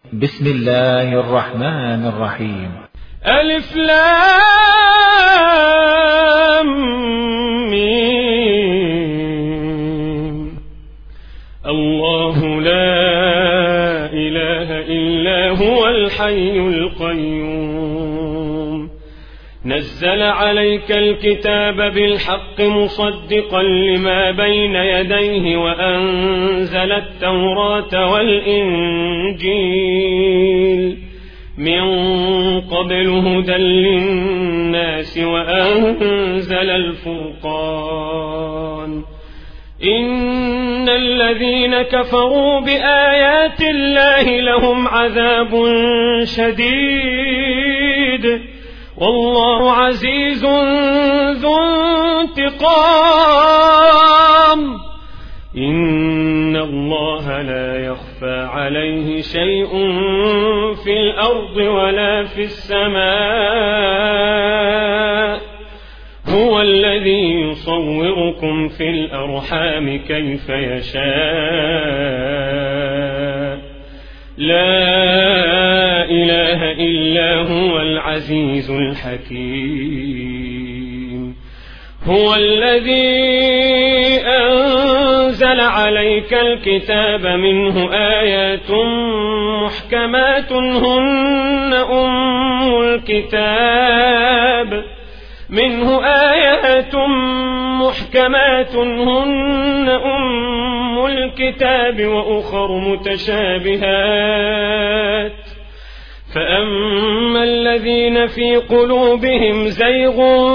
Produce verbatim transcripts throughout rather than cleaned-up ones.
بسم الله الرحمن الرحيم. ألف لام ميم. الله لا إله إلا هو الحي القيوم. نزل عليك الكتاب بالحق مصدقا لما بين يديه وأنزل التوراة والإنجيل من قبل هدى للناس وأنزل الفرقان. إن الذين كفروا بآيات الله لهم عذاب شديد والله عزيز ذو انتقام. إن الله لا يخفى عليه شيء في الأرض ولا في السماء. هو الذي يصوركم في الأرحام كيف يشاء. لا إله إلا هو العزيز الحكيم. هو الذي أنزل عليك الكتاب منه آيات محكمات هن أم الكتاب منه آيات محكمات هن أم الكتاب وأخر متشابهات. فأما الذين في قلوبهم زيغ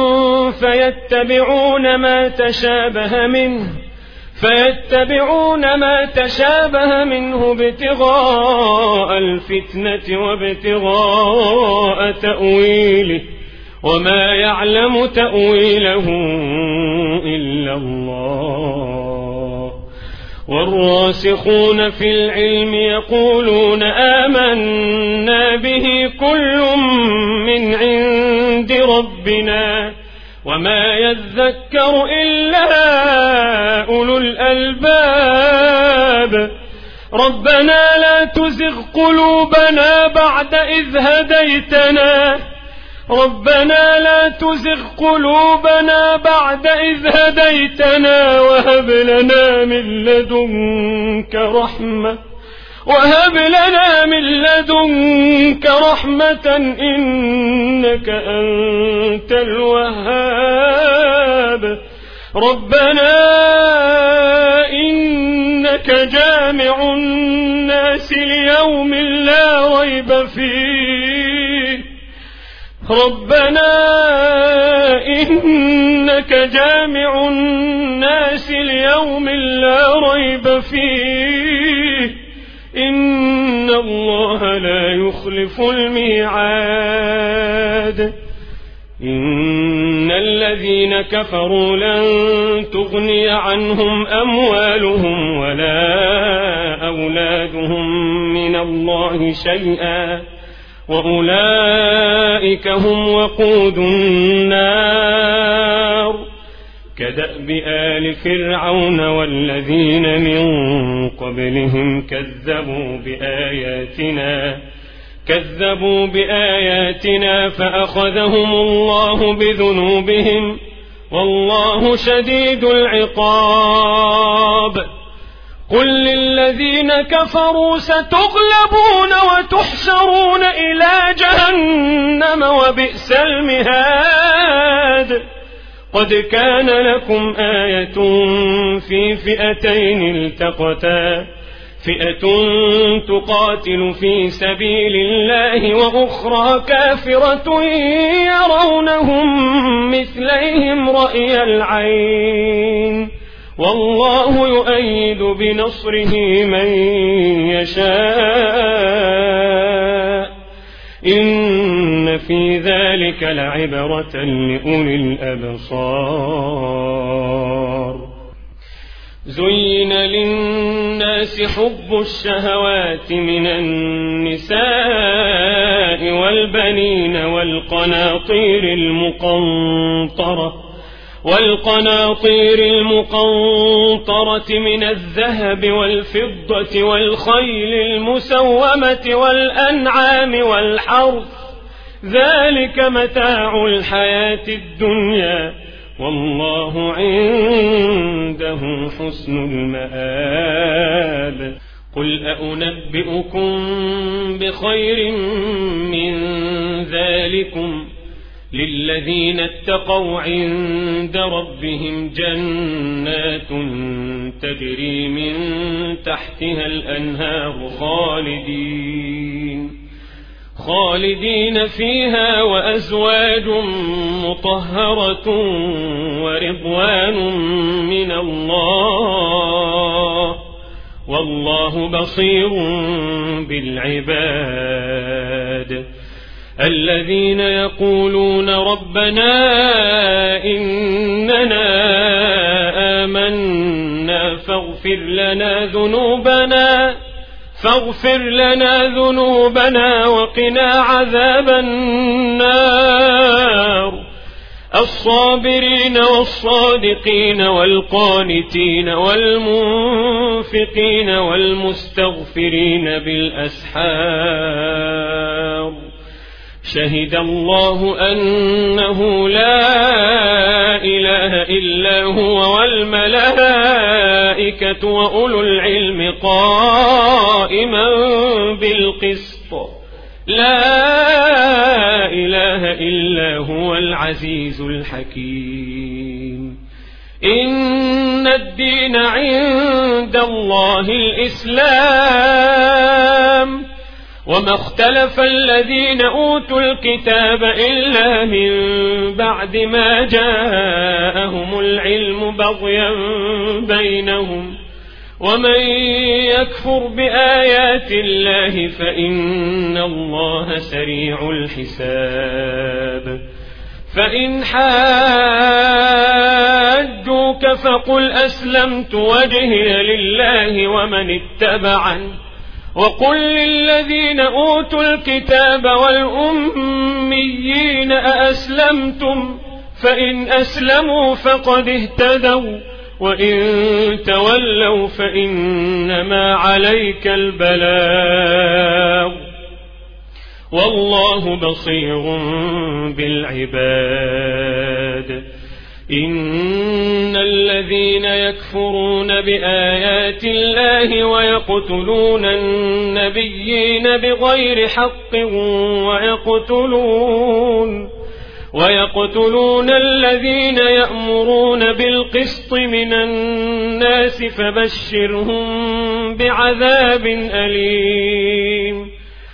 فيتبعون ما تشابه منه فيتبعون ما تشابه منه ابتغاء الفتنة وابتغاء تأويله وما يعلم تأويله إلا الله. والراسخون في العلم يقولون آمنا به كل من عند ربنا وما يذكر إلا أولو الألباب. ربنا لا تزغ قلوبنا بعد إذ هديتنا ربنا لا تزغ قلوبنا بعد إذ هديتنا وهب لنا من لدنك رحمة وهب لنا من لدنك رحمة إنك أنت الوهاب. ربنا إنك جامع الناس ليوم لا ريب فيه ربنا إنك جامع الناس ليوم لا ريب فيه إن الله لا يخلف الميعاد. إن الذين كفروا لن تغني عنهم أموالهم ولا أولادهم من الله شيئا وأولئك هم وقود النار. كدأب آل فرعون والذين من قبلهم كذبوا بآياتنا كذبوا بآياتنا فأخذهم الله بذنوبهم والله شديد العقاب. قل للذين كفروا ستغلبون وتحشرون إلى جهنم وبئس المهاد. قد كان لكم آية في فئتين التقتا فئة تقاتل في سبيل الله وأخرى كافرة يرونهم مثليهم رأي العين والله يؤيد بنصره من يشاء. إن في ذلك لعبرة لأولي الأبصار. زين للناس حب الشهوات من النساء والبنين والقناطير المقنطرة والقناطير المقنطرة من الذهب والفضة والخيل المسومة والأنعام والحرث ذلك متاع الحياة الدنيا والله عنده حسن المآب. قل أنبئكم بخير من ذلكم للذين اتقوا عند ربهم جنات تجري من تحتها الأنهار خالدين خالدين فيها وأزواج مطهرة ورضوان من الله والله بصير بالعباد. الذين يقولون ربنا إننا آمنا فاغفر لنا ذنوبنا فاغفر لنا ذنوبنا وقنا عذاب النار. الصابرين والصادقين والقانتين والمنفقين والمستغفرين بالأسحار. شهد الله أنه لا إله إلا هو والملائكة وأولو العلم قائما بالقسط لا إله إلا هو العزيز الحكيم. إن الدين عند الله الإسلام وما اختلف الذين أوتوا الكتاب إلا من بعد ما جاءهم العلم بغيا بينهم ومن يكفر بآيات الله فإن الله سريع الحساب. فإن حاجوك فقل أسلمت وجهي لله ومن اتبعني وقل للذين أوتوا الكتاب والأميين أأسلمتم فإن أسلموا فقد اهتدوا وإن تولوا فإنما عليك البلاغ والله بصير بالعباد. إن الذين يكفرون بآيات الله ويقتلون النبيين بغير حق ويقتلون ويقتلون الذين يأمرون بالقسط من الناس فبشرهم بعذاب أليم.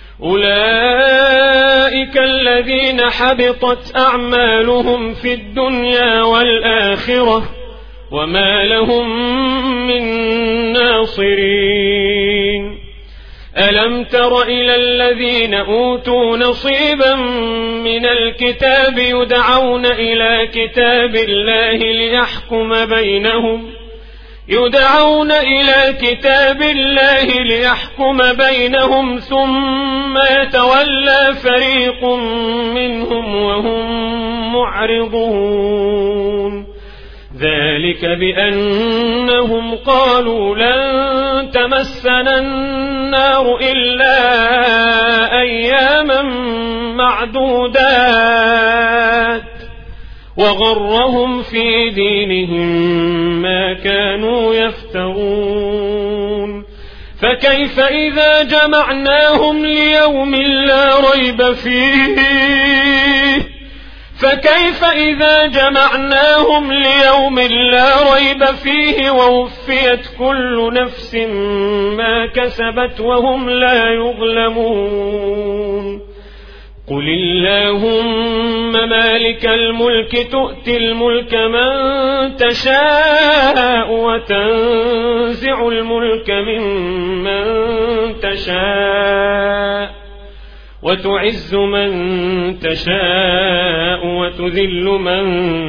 أولئك الذين حبطت أعمالهم في الدنيا والآخرة وما لهم من ناصرين. ألم تر إلى الذين أوتوا نصيبا من الكتاب يدعون إلى كتاب الله ليحكم بينهم يدعون إلى كتاب الله ليحكم بينهم ثم يتولى فريق منهم وهم معرضون. ذلك بأنهم قالوا لن تمسنا النار إلا أياما معدودات وغرهم في دينهم ما كانوا يفترون. فكيف إذا جمعناهم ليوم لا ريب فيه فكيف إذا جمعناهم ليوم لا ريب فيه ووفيت كل نفس ما كسبت وهم لا يظلمون. قل اللهم مالك الملك تؤتي الملك من تشاء وتنزع الملك ممن تشاء وتعز من تشاء وتذل من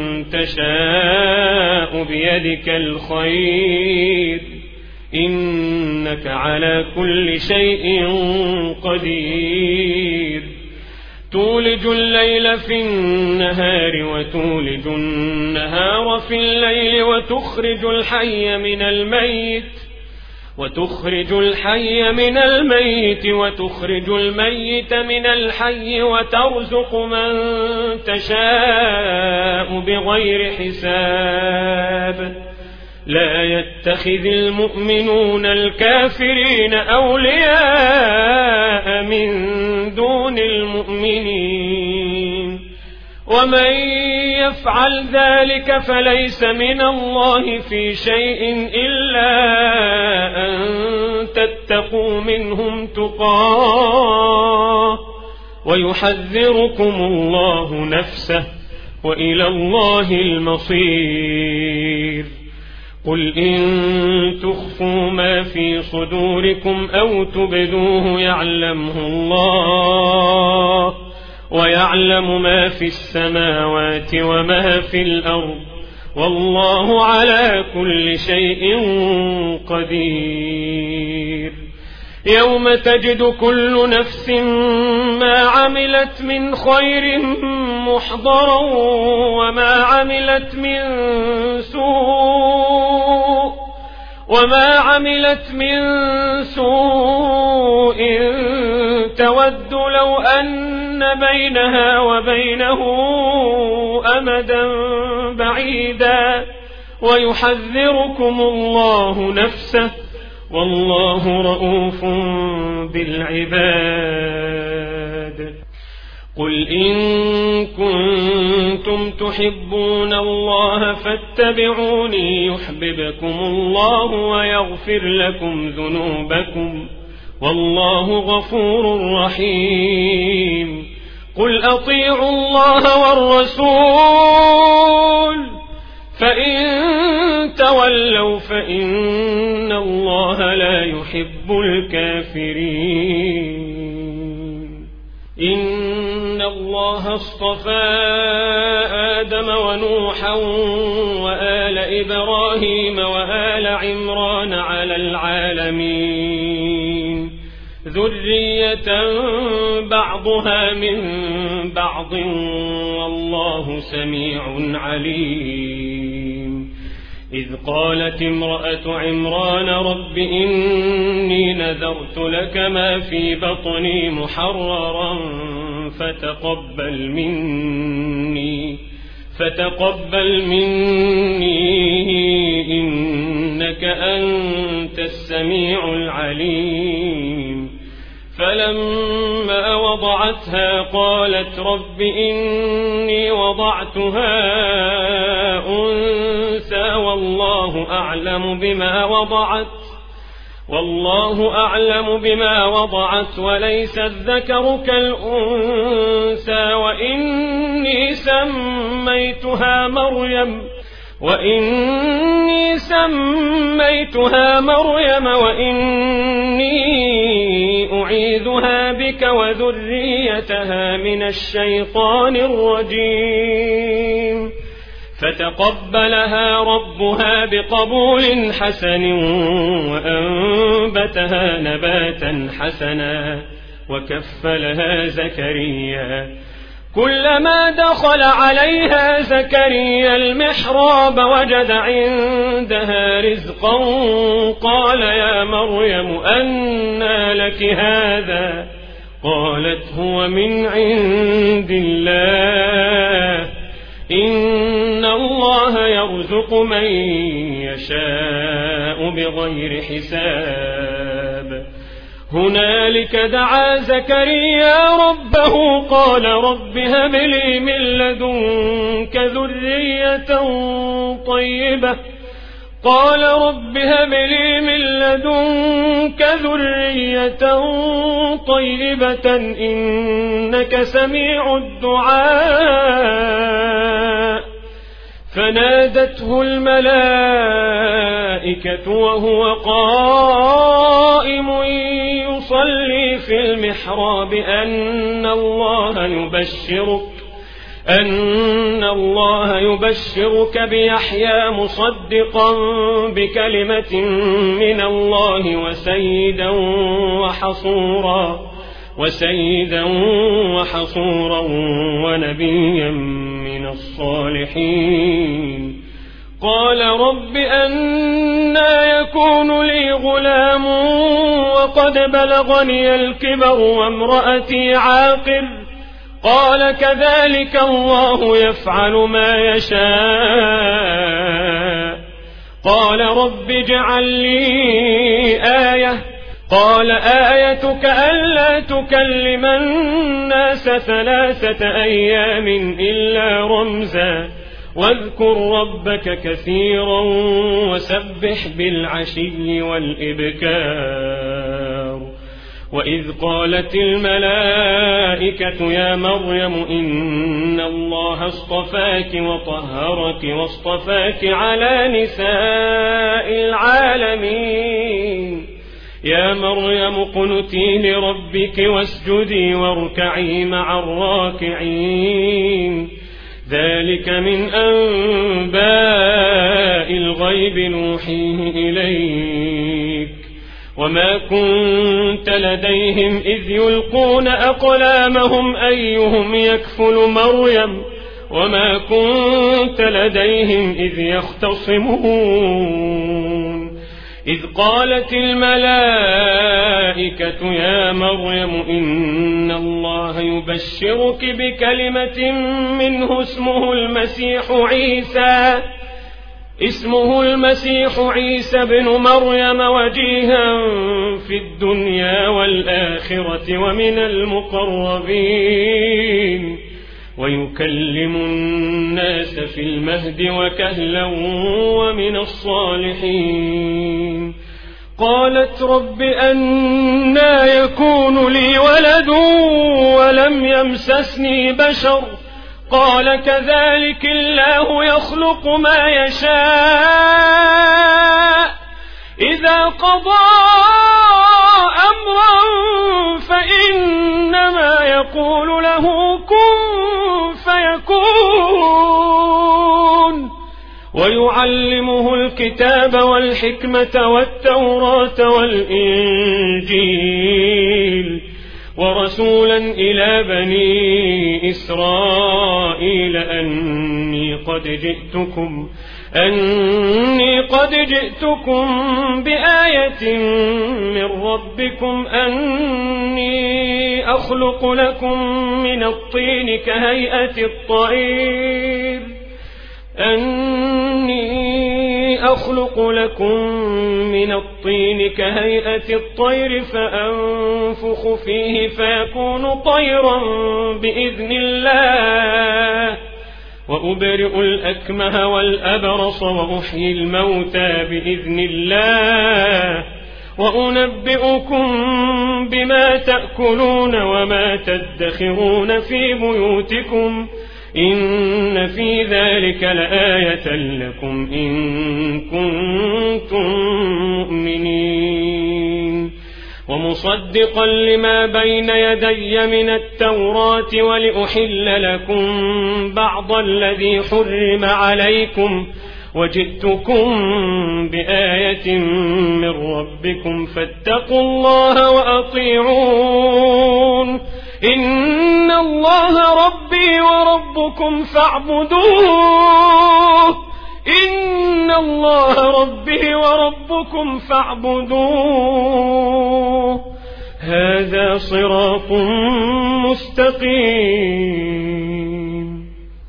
تشاء بيدك الخير إنك على كل شيء قدير. تولج الليل في النهار وتولج النهار في الليل وتخرج الحي من الميت وتخرج الحي من الميت وتخرج الميت من الحي وترزق من تشاء بغير حساب لا يتخذ المؤمنون الكافرين أولياء من دون المؤمنين ومن يفعل ذلك فليس من الله في شيء إلا أن تتقوا منهم تقاه ويحذركم الله نفسه وإلى الله المصير قل إن تخفوا ما في صدوركم أو تبدوه يعلمه الله ويعلم ما في السماوات وما في الأرض والله على كل شيء قدير يوم تجد كل نفس ما عملت من خير محضرا وما عملت من سوء وما عملت من سوء تود لو أن بينها وبينه أمدا بعيدا ويحذركم الله نفسه والله رؤوف بالعباد قل إن كنتم تحبون الله فاتبعوني يحببكم الله ويغفر لكم ذنوبكم والله غفور رحيم قل أطيعوا الله والرسول فإن تولوا فإن الله لا يحب الكافرين إن الله اصطفى آدم ونوحا وآل إبراهيم وآل عمران على العالمين ذرية بعضها من بعض والله سميع عليم إذ قالت امرأة عمران رب إني نذرت لك ما في بطني محررا فتقبل مني فتقبل مني إنك أنت السميع العليم فلما وضعتها قالت رب إني وضعتها أنثى والله أعلم بما وضعت والله أعلم بما وضعت وليس الذكر كالأنثى وإني سميتها مريم وإني سميتها مريم وإني أعيذها بك وذريتها من الشيطان الرجيم فتقبلها ربها بقبول حسن وأنبتها نباتا حسنا وكفلها زكريا كلما دخل عليها زكريا المحراب وجد عندها رزقا قال يا مريم أنى لك هذا قالت هو من عند الله إن الله يرزق من يشاء بغير حساب هنالك دعا زكريا ربه قال رب هب لي من لدنك ذرية طيبة قال رب هب لي من لدنك ذرية طيبة إنك سميع الدعاء فنادته الملائكة وهو قائم يصلي في المحراب أن الله يبشرك أن الله يبشرك بيحيى مصدقا بكلمة من الله وسيدا وحصورا وسيدا وحصورا ونبيا من الصالحين. قال رب أنى يكون لي غلام وقد بلغني الكبر وامرأتي عاقر؟ قال كذلك الله يفعل ما يشاء. قال رب اجعل لي آية. قال آيتك ألا تكلم الناس ثلاثة أيام إلا رمزا واذكر ربك كثيرا وسبح بالعشي والإبكار. وإذ قالت الملائكة يا مريم إن الله اصطفاك وطهرك واصطفاك على نساء العالمين. يا مريم اقنتي لربك واسجدي واركعي مع الراكعين. ذلك من أنباء الغيب نوحيه إليك وما كنت لديهم إذ يلقون أقلامهم أيهم يكفل مريم وما كنت لديهم إذ يختصمون. إذ قالت الملائكة يا مريم إن الله يبشرك بكلمة منه اسمه المسيح عيسى اسمه المسيح عيسى بن مريم وجيها في الدنيا والآخرة ومن المقربين ويكلم الناس في المهد وكهلا ومن الصالحين. قالت رب أنى يكون لي ولد ولم يمسسني بشر؟ قال كذلك الله يخلق ما يشاء إذا قضى أمرا فإنما يقول له كن فيكون. ويعلمه الكتاب والحكمة والتوراة والإنجيل ورسولا إلى بني إسرائيل أني قد جئتكم أني قد جئتكم بآية من ربكم أني أخلق لكم من الطين كهيئة الطير أني أخلق لكم من الطين كهيئة الطير فأنفخ فيه فيكون طيرا بإذن الله وأبرئ الأكمه والأبرص وأحيي الموتى بإذن الله وأنبئكم بما تأكلون وما تدخرون في بيوتكم إن في ذلك لآية لكم إن كنتم مؤمنين. ومصدقا لما بين يدي من التوراة ولأحل لكم بعض الذي حرم عليكم وجئتكم بآية من ربكم فاتقوا الله وأطيعون. إن الله ربي وربكم فاعبدوه إن الله ربي وربكم فاعبدوه هذا صراط مستقيم.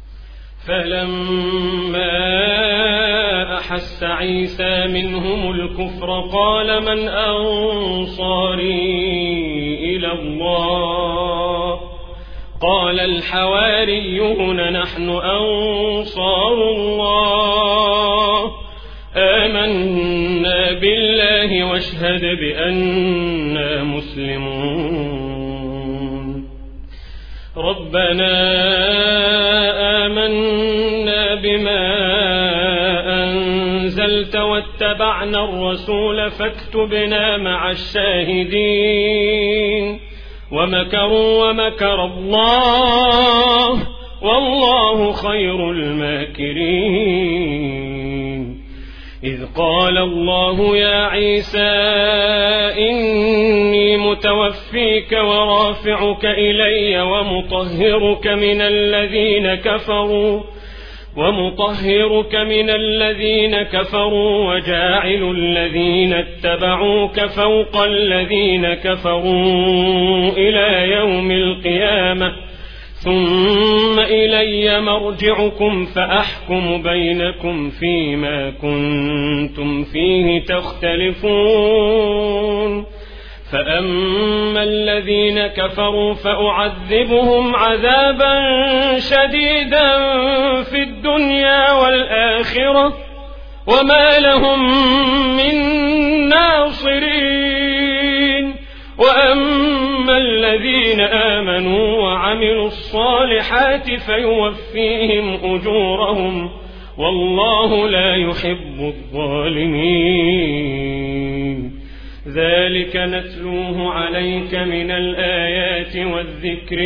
فلما أحس عيسى منهم الكفر قال من أنصاري إلى الله قال الحواريون نحن أنصار الله آمنا بالله واشهد بأننا مسلمون. ربنا آمنا بما أنزلت واتبعنا الرسول فاكتبنا مع الشاهدين. ومكروا ومكر الله والله خير الماكرين. إذ قال الله يا عيسى إني متوفيك ورافعك إلي ومطهرك من الذين كفروا ومطهرك من الذين كفروا وجاعل الذين اتبعوك فوق الذين كفروا إلى يوم القيامة ثم إلي مرجعكم فأحكم بينكم فيما كنتم فيه تختلفون فأما الذين كفروا فأعذبهم عذابا شديدا في الدنيا والآخرة وما لهم من ناصرين وأما الذين آمنوا وعملوا الصالحات فيوفيهم أجورهم والله لا يحب الظالمين ذلك نتلوه عليك من الآيات والذكر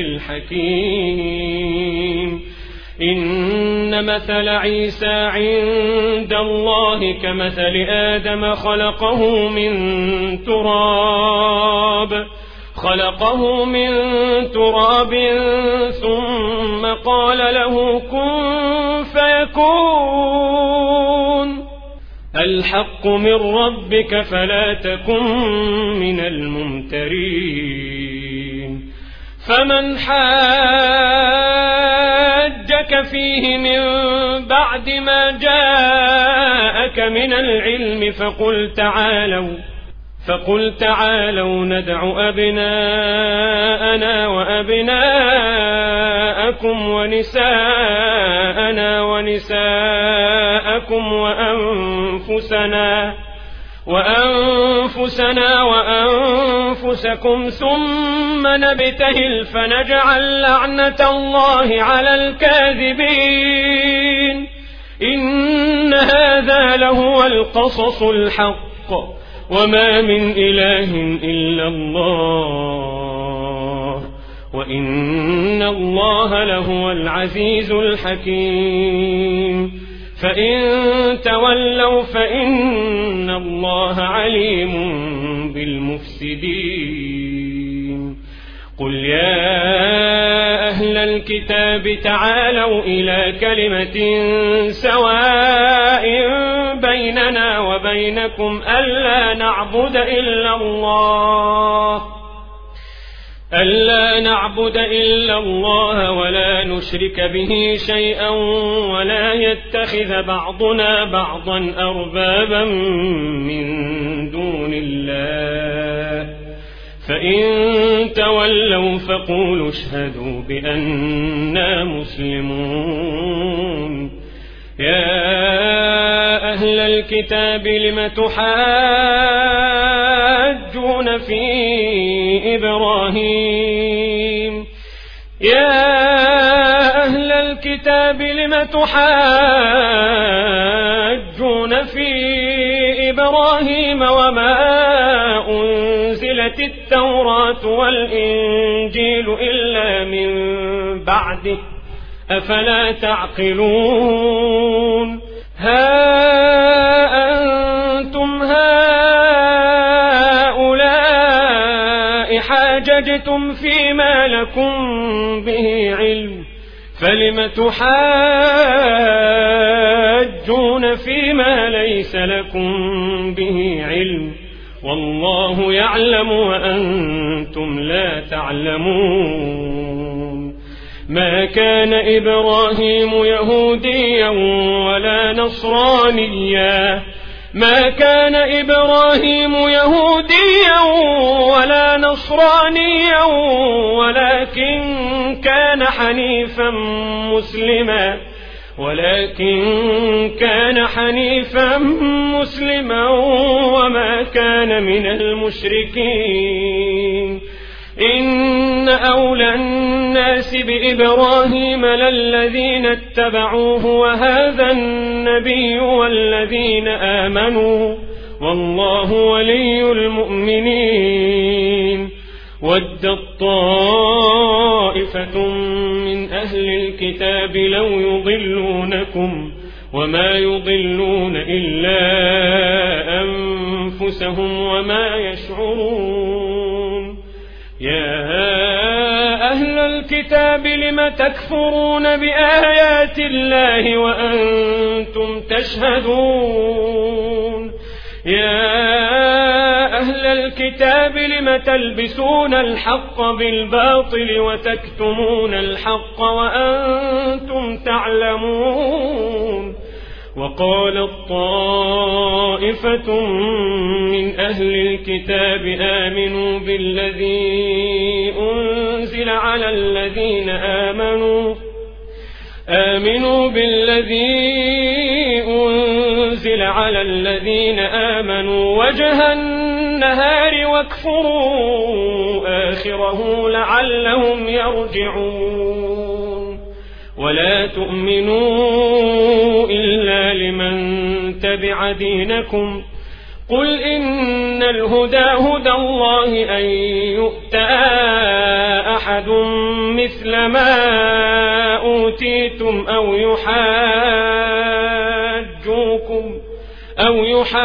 الحكيم إن مثل عيسى عند الله كمثل آدم خلقه من تراب خلقه من تراب ثم قال له كن فيكون الحق من ربك فلا تكن من الممترين فمن حاجك فيه من بعد ما جاءك من العلم فقل تعالوا فقل تعالوا ندع أبناءنا وأبناءكم ونساءنا ونساءكم وأنفسنا وأنفسنا وأنفسكم ثم نبتهل فنجعل لعنة الله على الكاذبين إن هذا لهو القصص الحق وما من إله إلا الله وإن الله لهو العزيز الحكيم فإن تولوا فإن الله عليم بالمفسدين قل يا أهل الكتاب تعالوا إلى كلمة سواء بيننا وبينكم ألا نعبد إلا الله ألا نعبد إلا الله ولا نشرك به شيئا ولا يتخذ بعضنا بعضا أربابا من دون الله فإن تولوا فقولوا اشهدوا بأننا مسلمون يا أهل الكتاب لم تحاجون في إبراهيم يا أهل الكتاب لم تحاجون في إبراهيم وما أنزلت التوراة والإنجيل إلا من بعده أفلا تعقلون ها أنتم هؤلاء حاججتم فيما لكم به علم فلم تحاجون فيما ليس لكم به علم والله يعلم وأنتم لا تعلمون ما كان إبراهيم يهوديا ولا نصرانيا ما كان إبراهيم يهوديا ولا نصرانيا ولكن كان حنيفا مسلما ولكن كان حنيفا مسلما وما كان من المشركين إن أولى الناس بإبراهيم للذين اتبعوه وهذا النبي والذين آمنوا والله ولي المؤمنين ودت طائفة من أهل الكتاب لو يضلونكم وما يضلون إلا أنفسهم وما يشعرون. يا أهل الكتاب لم تكفرون بآيات الله وأنتم تشهدون. يا أهل الكتاب لم تلبسون الحق بالباطل وتكتمون الحق وأنتم تعلمون. وقالت طائفة من أهل الكتاب آمنوا بالذي أنزل على الذين آمنوا آمنوا بالذي أنزل على الذين آمنوا وجه النهار واكفروا آخره لعلهم يرجعون. ولا تؤمنوا إلا لمن تبع دينكم. قل إن الهدى هدى الله أن يؤتى أحد مثل ما أوتيتم أو يحاجوكم أو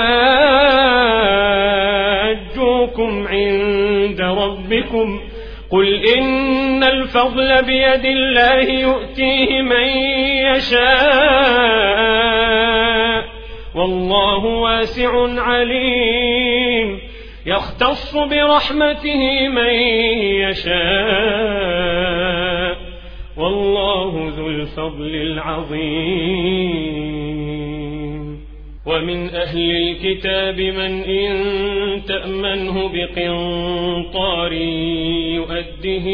يحاجوكم عند ربكم. قل إن الفضل بيد الله يؤتيه من يشاء والله واسع عليم. يختص برحمته من يشاء والله ذو الفضل العظيم. ومن أهل الكتاب من إن تأمنه بقنطار يؤده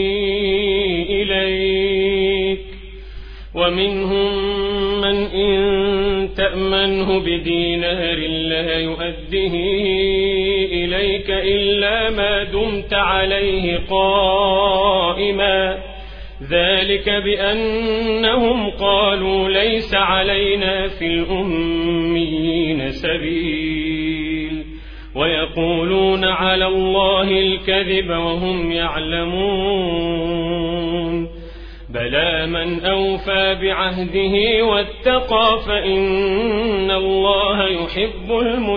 إليك ومنهم من إن تأمنه بدينار لا يؤده إليك إلا ما دمت عليه قائما. ذلك بأنهم قالوا ليس علينا في الأميين سبيل ويقولون على الله الكذب وهم يعلمون. بلى من أوفى بعهده واتقى فإن الله يحب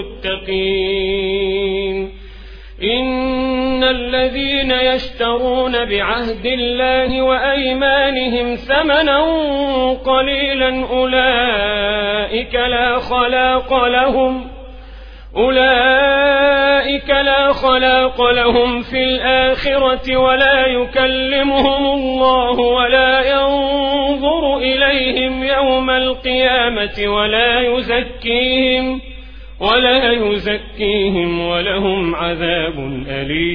المتقين. إن الذين يشترون بعهد الله وأيمانهم ثمنا قليلا أولئك لا خلاق لهم أولئك لا خلاق لهم في الآخرة ولا يكلمهم الله ولا ينظر إليهم يوم القيامة ولا يزكيهم ولا يزكيهم ولهم عذاب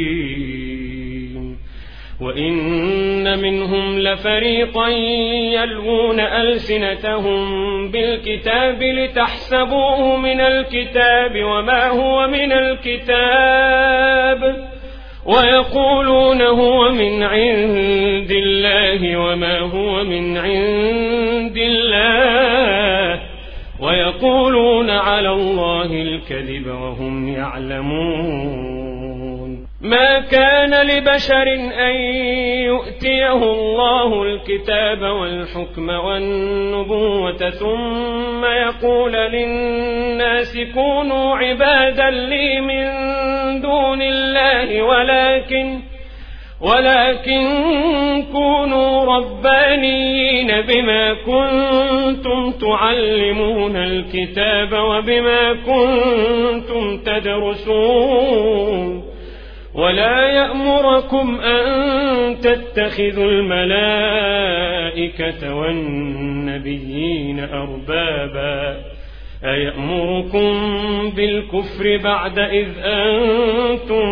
أليم. وإن منهم لفريقا يلوون ألسنتهم بالكتاب لتحسبوه من الكتاب وما هو من الكتاب ويقولون هو من عند الله وما هو من عند الله ويقولون على الله الكذب وهم يعلمون. ما كان لبشر أن يؤتيه الله الكتاب والحكم والنبوة ثم يقول للناس كونوا عبادا لي من دون الله ولكن ولكن كونوا ربانيين بما كنتم تعلمون الكتاب وبما كنتم تدرسون. ولا يأمركم أن تتخذوا الملائكة والنبيين أربابا أيأمركم بالكفر بعد إذ أنتم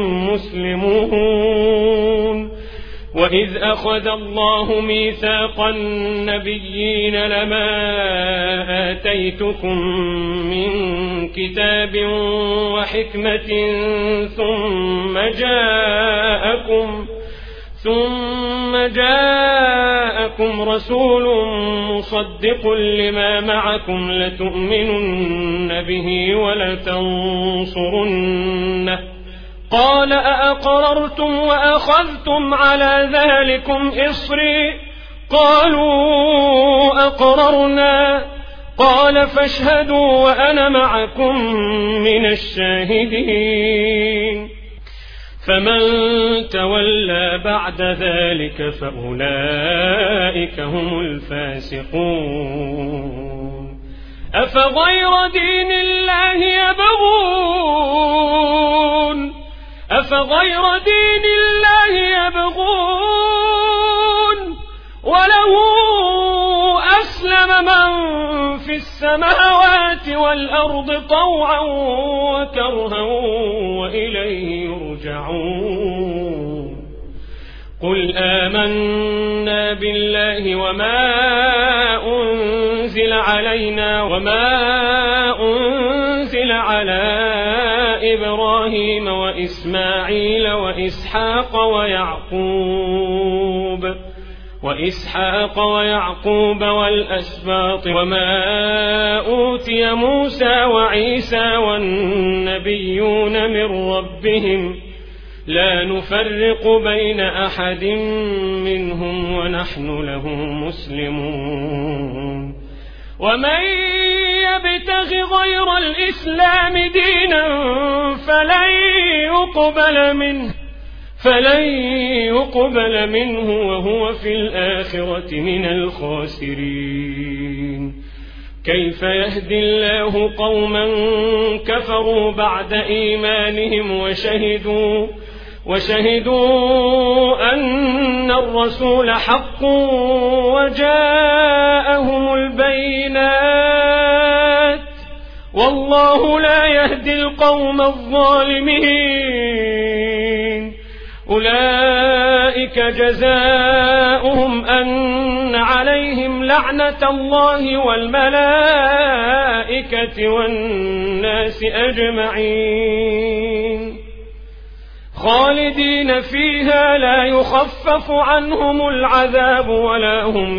مسلمون. وإذ أخذ الله ميثاق النبيين لما آتيتكم من كتاب وحكمة ثم جاءكم ثم جاءكم رسول مصدق لما معكم لتؤمنن به ولتنصرنه. قال أأقررتم وأخذتم على ذلكم إصري؟ قالوا أقررنا. قال فاشهدوا وأنا معكم من الشاهدين فمن تولى بعد ذلك فأولئك هم الفاسقون أفغير دين الله يبغون أفغير دين الله يبغون وله أسلم من في السماوات والأرض طوعا وكرها وإليه يرجعون قل آمنا بالله وما أنزل علينا وما أنزل على إبراهيم وإسماعيل وإسحاق ويعقوب وإسحاق ويعقوب والأسباط وما أوتي موسى وعيسى والنبيون من ربهم لا نفرق بين أحد منهم ونحن له مسلمون ومن يبتغ غير الإسلام دينا فلن يقبل منه فلن يقبل منه وهو في الآخرة من الخاسرين كيف يهدي الله قوما كفروا بعد إيمانهم وشهدوا وشهدوا أن الرسول حق وجاءهم البينات والله لا يهدي القوم الظالمين أولئك جزاؤهم أن عليهم لعنة الله والملائكة والناس أجمعين خالدين فيها لا يخفف عنهم العذاب ولا هم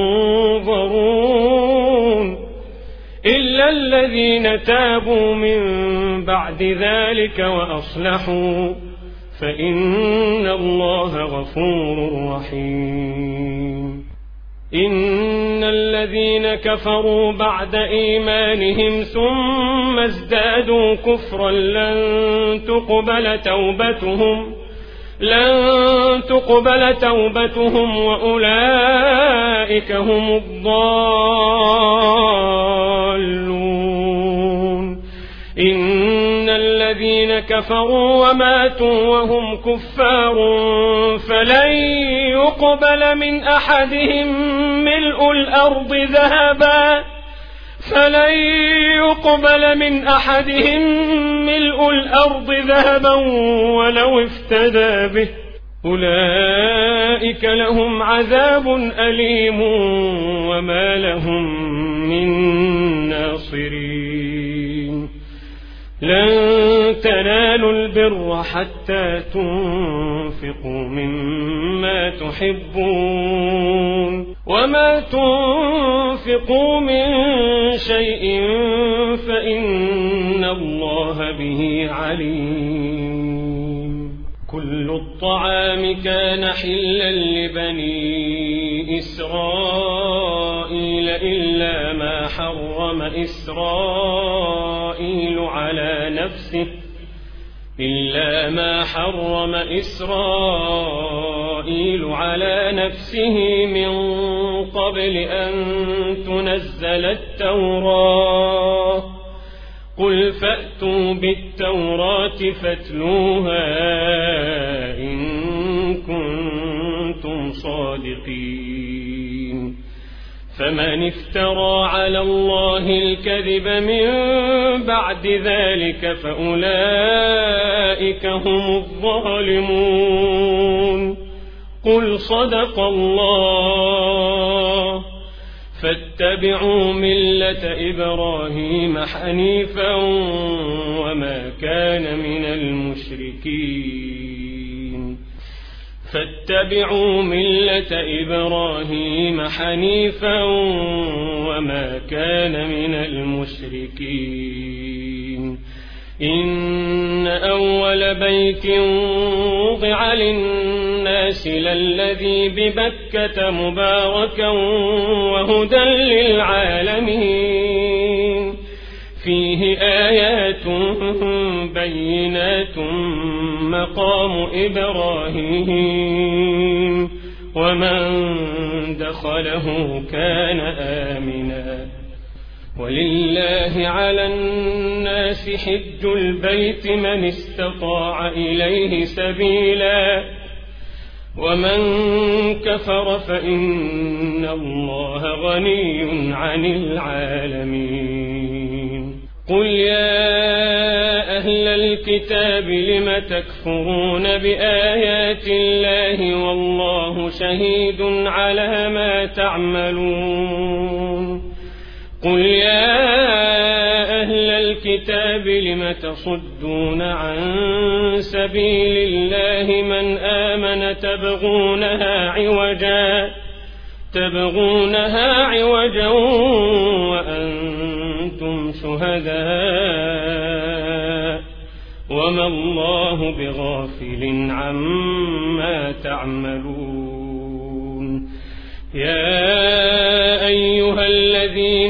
ينظرون إلا الذين تابوا من بعد ذلك وأصلحوا فإن الله غفور رحيم إن الذين كفروا بعد إيمانهم ثم ازدادوا كفرا لن تقبل توبتهم لن تقبل توبتهم وأولئك هم الضالون إن الذين كفروا وماتوا وهم كفار فلن يقبل من أحدهم ملء الأرض ذهبا فلن يقبل من أحدهم ملء الأرض ذهبا ولو افتدى به أولئك لهم عذاب أليم وما لهم من ناصرين لن تنالوا البر حتى تنفقوا مما تحبون وما تنفقوا من شيء فإن الله به عليم كل الطعام كان حلا لبني إسرائيل إلا ما حرم إسرائيل على نفسه إلا ما حرم إسرائيل على نفسه من قبل أن تنزل التوراة قل فأتوا بالتوراة فاتلوها إن كنتم صادقين فمن افترى على الله الكذب من بعد ذلك فأولئك هم الظالمون قل صدق الله فاتبعوا ملة إبراهيم حنيفا وما كان من المشركين فاتبعوا ملة إبراهيم حنيفا وما كان من المشركين إن أول بيت وضع للناس للذي ببكة مباركا وهدى للعالمين فيه آيات بينات مقام إبراهيم ومن دخله كان آمنا ولله على الناس حج البيت من استطاع إليه سبيلا ومن كفر فإن الله غني عن العالمين قل يا أهل الكتاب لم تكفرون بآيات الله والله شهيد على ما تعملون قل يا أهل الكتاب لم تصدون عن سبيل الله من آمن تبغونها عوجا تبغونها عوجا وأنتم شهداء وما الله بغافل عما تعملون يا أيها الذين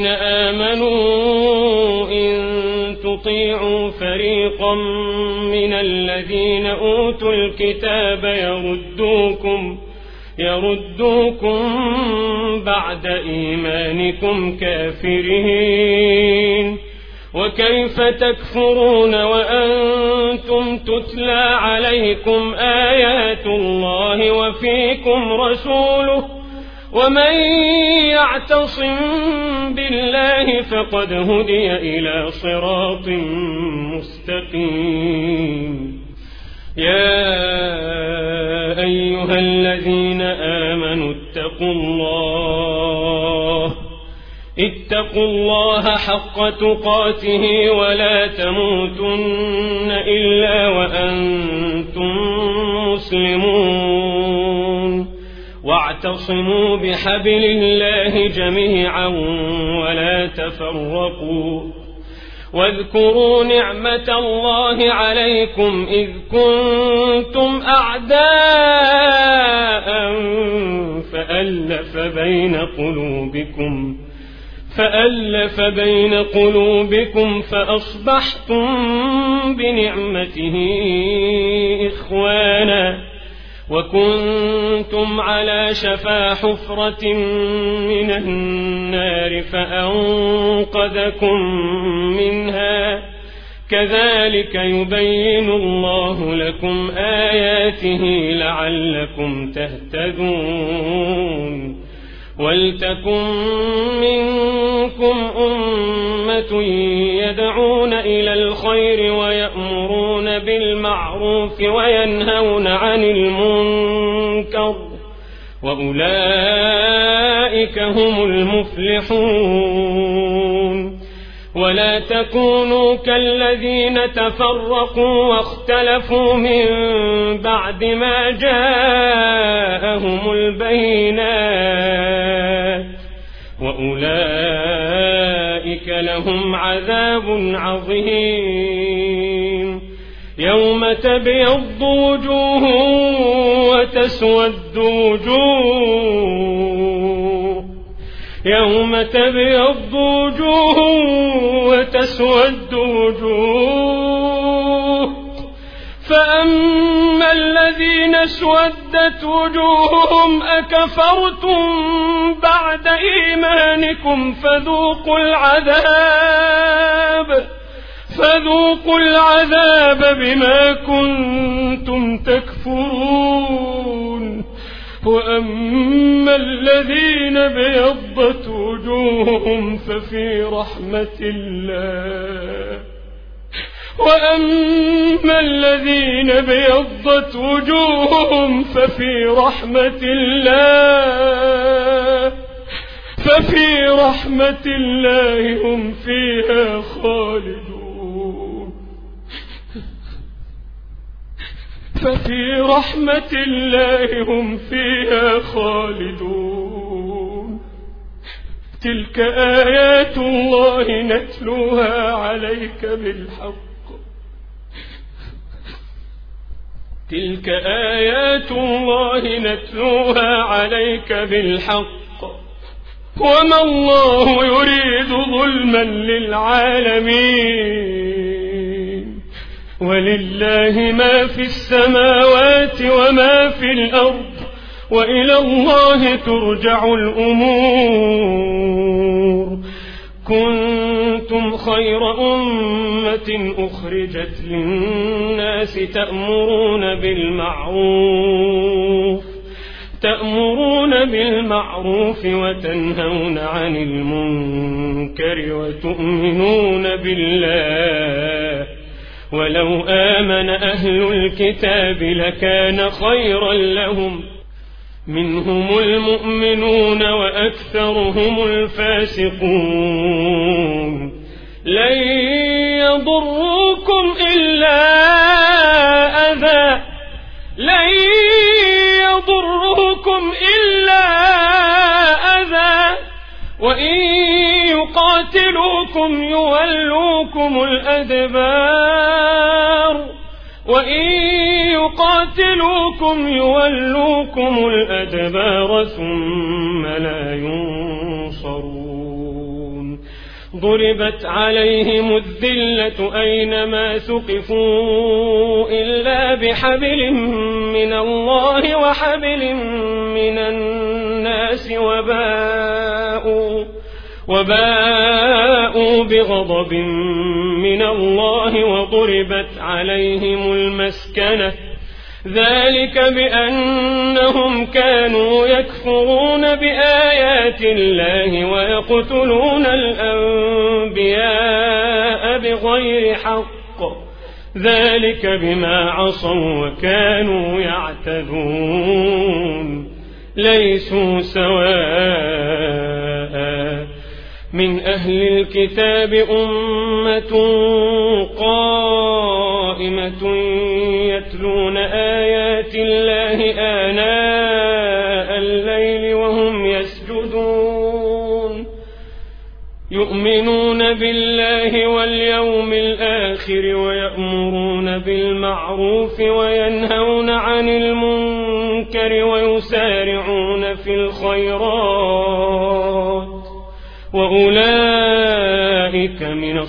آمنوا إن تطيعوا فريقا من الذين أوتوا الكتاب يردوكم يردوكم بعد إيمانكم كافرين وكيف تكفرون وأنتم تتلى عليكم آيات الله وفيكم رسوله ومن يعتصم بالله فقد هدي إلى صراط مستقيم يا أيها الذين آمنوا اتقوا الله اتقوا الله حق تقاته ولا تموتن إلا وأنتم مسلمون واعتصموا بحبل الله جميعا ولا تفرقوا واذكروا نعمة الله عليكم إذ كنتم أعداء فألف بين قلوبكم فألف بين قلوبكم فأصبحتم بنعمته إخوانا وكنتم على شفا حفرة من النار فأنقذكم منها كذلك يبين الله لكم آياته لعلكم تهتدون ولتكن منكم أمة يدعون إلى الخير ويأمرون بالمعروف وينهون عن المنكر وأولئك هم المفلحون ولا تكونوا كالذين تفرقوا واختلفوا من بعد ما جاءهم البينات وأولئك لهم عذاب عظيم يوم تبيض وجوه وتسود وجوه يوم تبيض وجوه وتسود وجوه فأما الذين اسودت وجوههم أكفرتم بعد إيمانكم فذوقوا العذاب فذوقوا العذاب بما كنتم تكفرون وأما الذين بيضت وجوههم ففي رحمة الله وأما الذين بيضت وجوههم ففي رحمة الله ففي رحمة الله هم فيها خالدون ففي رحمة الله هم فيها خالدون تلك آيات الله نتلوها عليك بالحق تلك آيات الله نتلوها عليك بالحق وما الله يريد ظلما للعالمين ولله ما في السماوات وما في الأرض وإلى الله ترجع الأمور كنتم خير أمة أخرجت للناس تأمرون بالمعروف تأمرون بالمعروف وتنهون عن المنكر وتؤمنون بالله ولو آمن أهل الكتاب لكان خيرا لهم منهم المؤمنون وأكثرهم الفاسقون لن يضروكم إلا أذى لن يضروكم إلا أذى وإن يقاتلوكم يولوكم الأدبار وإن يقاتلوكم يولوكم الأدبار ثم لا ينصرون ضربت عليهم الذلة أينما ثقفوا إلا بحبل من الله وحبل من الناس وباءوا وباءوا بغضب من الله وضربت عليهم المسكنة ذلك بأنهم كانوا يكفرون بآيات الله ويقتلون الأنبياء بغير حق ذلك بما عصوا وكانوا يعتدون ليسوا سواء من أهل الكتاب أمة قائمة يتلون آيات الله آناء الليل وهم يسجدون يؤمنون بالله واليوم الآخر ويأمرون بالمعروف وينهون عن المنكر ويسارعون في الخيرات وأولئك من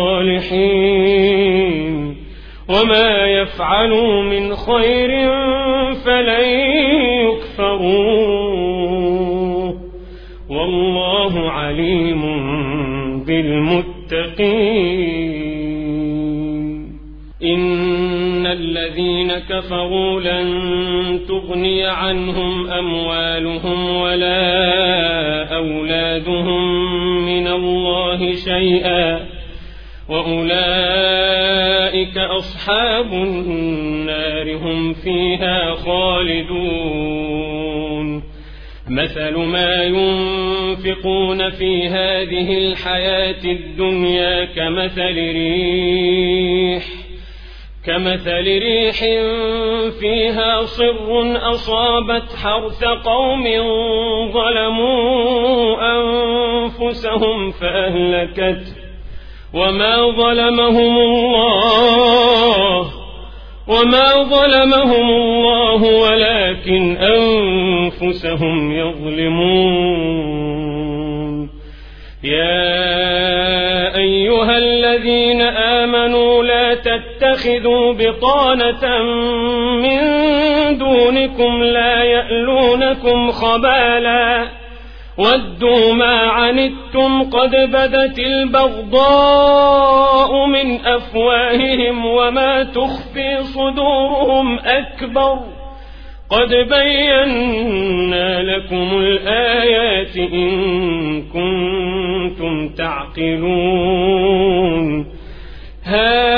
الصالحين وما يفعلوا من خير فلن يكفروه والله عليم بالمتقين إن الذين كفروا لن تغني عنهم أموالهم ولا أولادهم من الله شيئا وأولئك أصحاب النار هم فيها خالدون مثل ما ينفقون في هذه الحياة الدنيا كمثل ريح كمثل ريح فيها صر أصابت حرث قوم ظلموا أنفسهم فأهلكته وما ظلمهم الله وما ظلمهم الله ولكن أنفسهم يظلمون يا أيها الذين آمنوا لا تتخذوا بطانة من دونكم لا يألونكم خبالا ودوا ما عنتم قد بدت البغضاء من أفواههم وما تخفي صدورهم أكبر قد بينا لكم الآيات إن كنتم تعقلون ها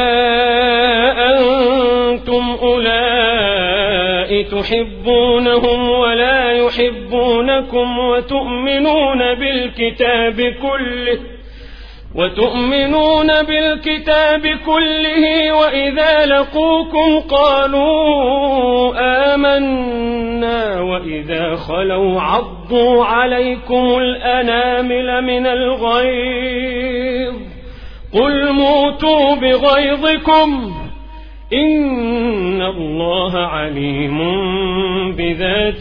أنتم أولئك تحبونهم ولا يحبونكم وتؤمنون بالكتاب كله وتؤمنون بالكتاب كله وإذا لقوكم قالوا آمنا وإذا خلوا عضوا عليكم الأنامل من الغيظ قل موتوا بغيظكم إن الله عليم بذات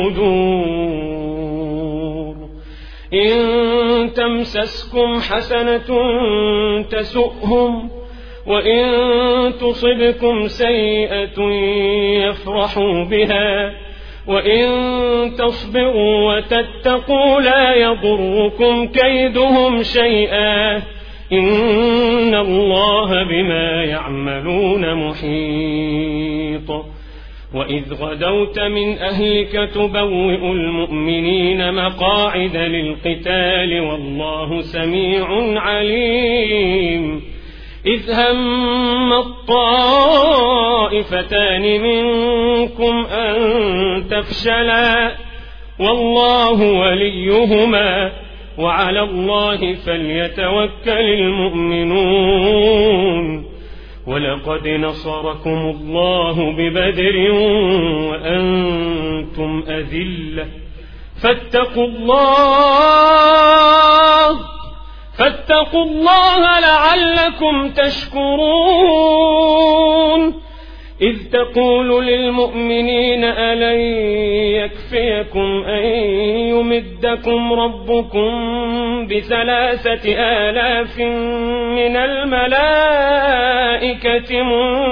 الصدور. إن تمسسكم حسنة تسؤهم وإن تصبكم سيئة يفرحوا بها وإن تصبروا وتتقوا لا يضركم كيدهم شيئا إن الله بما يعملون محيط. وإذ غدوت من أهلك تبوئ المؤمنين مقاعد للقتال والله سميع عليم. إذ هم الطائفتان منكم أن تفشلا والله وليهما وعلى الله فليتوكل المؤمنون. ولقد نصركم الله ببدر وأنتم أذلة فاتقوا الله فاتقوا الله لعلكم تشكرون. إذ تقول للمؤمنين ألن يكفيكم أن يمدكم ربكم بثلاثة آلاف من الملائكة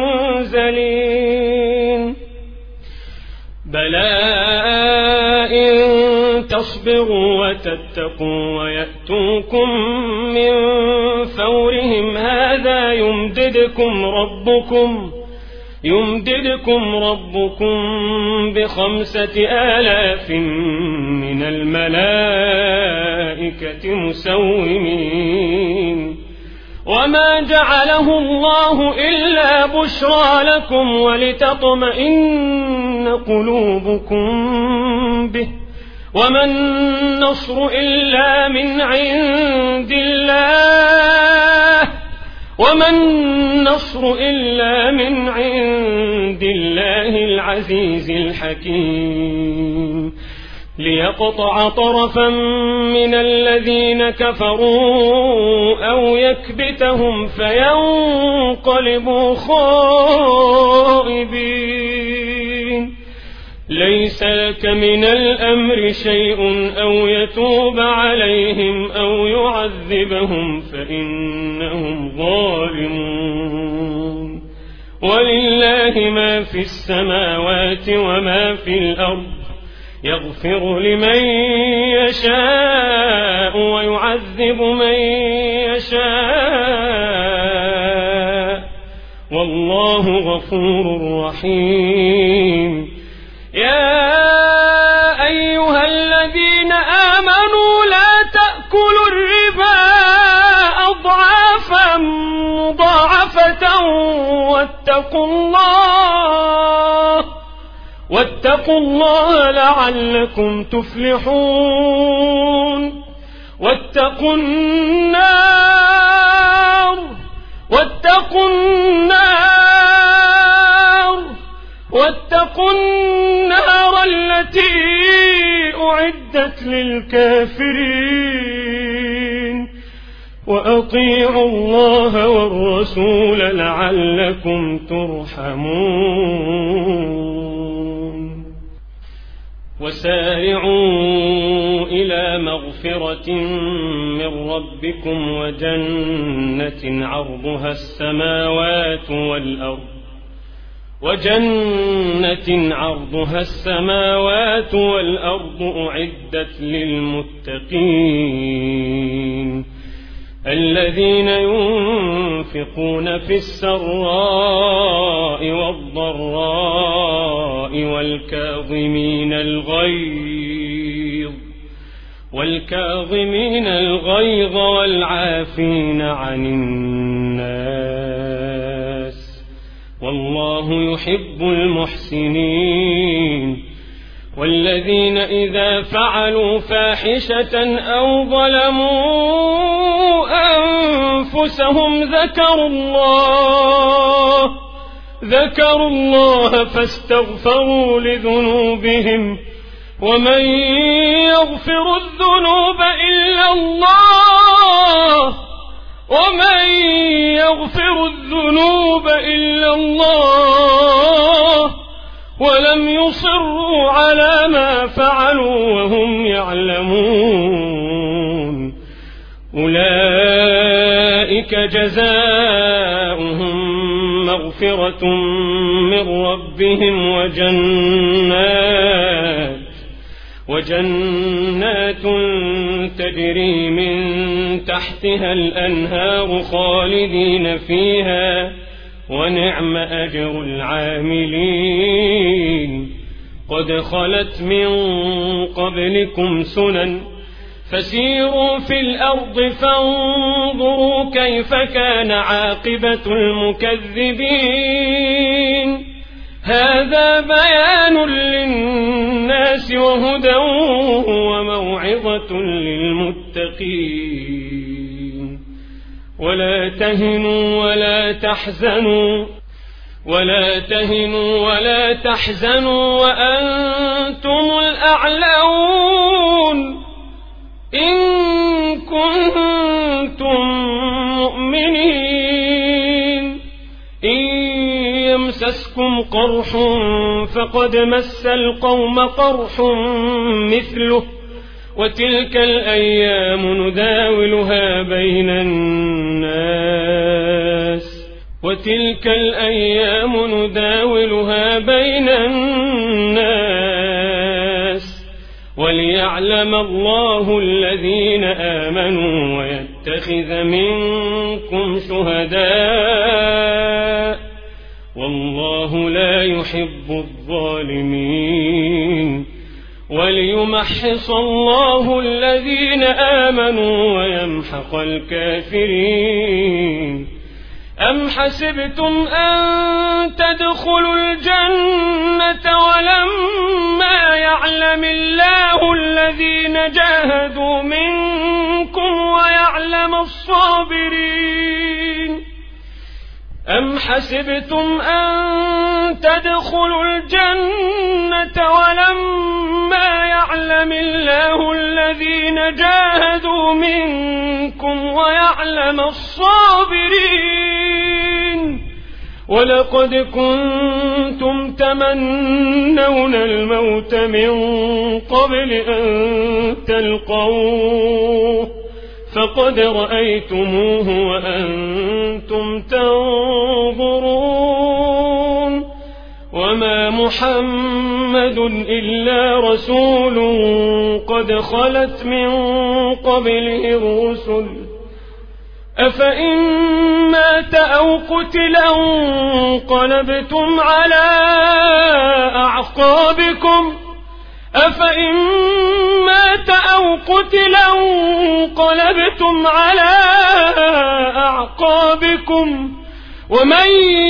منزلين بلى إن تصبروا وتتقوا ويأتوكم من فورهم هذا يمددكم ربكم يمددكم ربكم بخمسة آلاف من الملائكة مسومين. وما جعله الله إلا بشرى لكم ولتطمئن قلوبكم به وما النصر إلا من عند الله وما النصر إلا من عند الله العزيز الحكيم. ليقطع طرفا من الذين كفروا أو يكبتهم فينقلبوا خائبين. ليس لك من الأمر شيء أو يتوب عليهم أو يعذبهم فإنهم ظالمون. ولله ما في السماوات وما في الأرض يغفر لمن يشاء ويعذب من يشاء والله غفور رحيم. يا أيها الذين آمنوا لا تأكلوا الربا أضعافا مضاعفة واتقوا الله واتقوا الله لعلكم تفلحون. واتقوا النار واتقوا النار واتقوا النار التي أعدت للكافرين وأطيعوا الله والرسول لعلكم ترحمون. وسارعوا إلى مغفرة من ربكم وجنة عرضها السماوات والأرض وجنة عرضها السماوات والأرض أعدت للمتقين الذين ينفقون في السراء والضراء والكاظمين الغيظ والكاظمين الغيظ والعافين عن الناس والله يحب المحسنين. والذين إذا فعلوا فاحشة أو ظلموا أنفسهم ذكروا الله ذكروا الله فاستغفروا لذنوبهم ومن يغفر الذنوب إلا الله ومن يغفر الذنوب إلا الله ولم يصروا على ما فعلوا وهم يعلمون أولئك جزاؤهم مغفرة من ربهم وجنات وجنات تجري من تحتها الأنهار خالدين فيها ونعم أجر العاملين قد خلت من قبلكم سنن فسيروا في الأرض فانظروا كيف كان عاقبة المكذبين هذا بيان للناس وهدى وموعظة للمتقين ولا تهنوا ولا تحزنوا ولا تهنوا ولا تحزنوا وأنتم الأعلون إن كنتم مؤمنين إن يمسسكم قرح فقد مس القوم قرح مثله وتلك الأيام نداولها بين الناس وتلك الأيام نداولها بين الناس وليعلم الله الذين آمنوا ويتخذ منكم شهداء والله لا يحب الظالمين وليمحص الله الذين آمنوا ويمحق الكافرين أم حسبتم أن تدخلوا الجنة ولما يعلم الله الذين جاهدوا منكم ويعلم الصابرين أم حسبتم أن تدخلوا الجنة ولما يعلم الله الذين جاهدوا منكم ويعلم الصابرين ولقد كنتم تمنون الموت من قبل أن تلقوه فقد رأيتموه وأنتم تنظرون وما محمد إلا رسول قد خلت من قبله الرسل أفإن مات أو قتل انقلبتم على أعقابكم أفإن مات أو قتل انقلبتم على أعقابكم ومن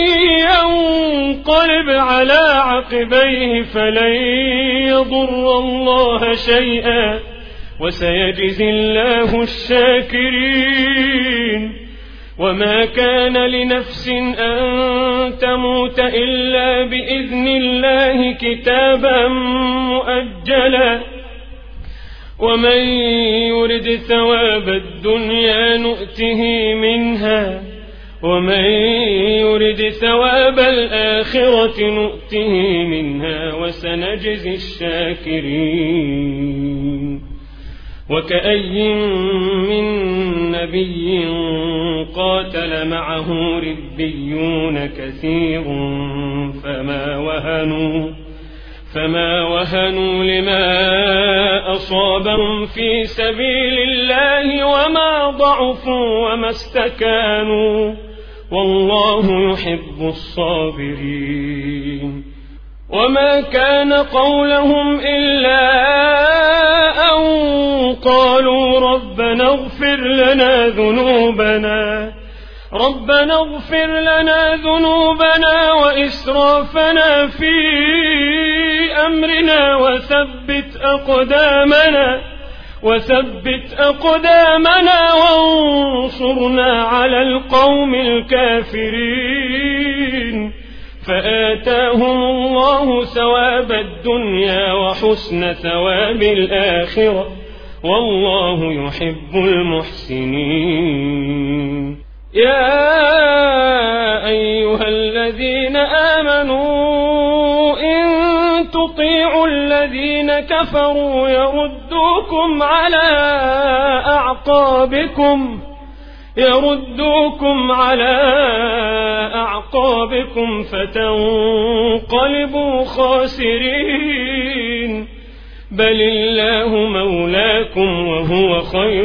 ينقلب على عقبيه فلن يضر الله شيئا وسيجزي الله الشاكرين وما كان لنفس أن تموت إلا بإذن الله كتابا مؤجلا ومن يرد ثواب الدنيا نؤته منها ومن يرد ثواب الآخرة نؤته منها وسنجزي الشاكرين وكأي من نبي قاتل معه ربيون كثير فما وهنوا فما وهنوا لما أصابهم في سبيل الله وما ضعفوا وما استكانوا والله يحب الصابرين وما كان قولهم إلا أن قالوا ربنا اغفر لنا ذنوبنا ربنا اغفر لنا ذنوبنا وإسرافنا في أمرنا وثبت أقدامنا وثبت أقدامنا وانصرنا على القوم الكافرين فآتاهم الله ثواب الدنيا وحسن ثواب الآخرة والله يحب المحسنين. يا أيها الذين آمنوا إن تطيعوا الذين كفروا يردوكم على أعقابكم يردوكم على أعقابكم فتنقلبوا خاسرين. بل الله مولاكم وهو خير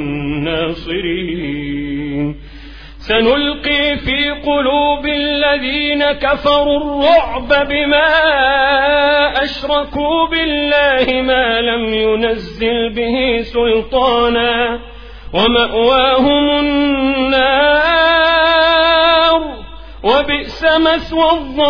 الناصرين. سنلقي في قلوب الذين كفروا الرعب بما أشركوا بالله ما لم ينزل به سلطانا ومأواهم النار وبئس مثوى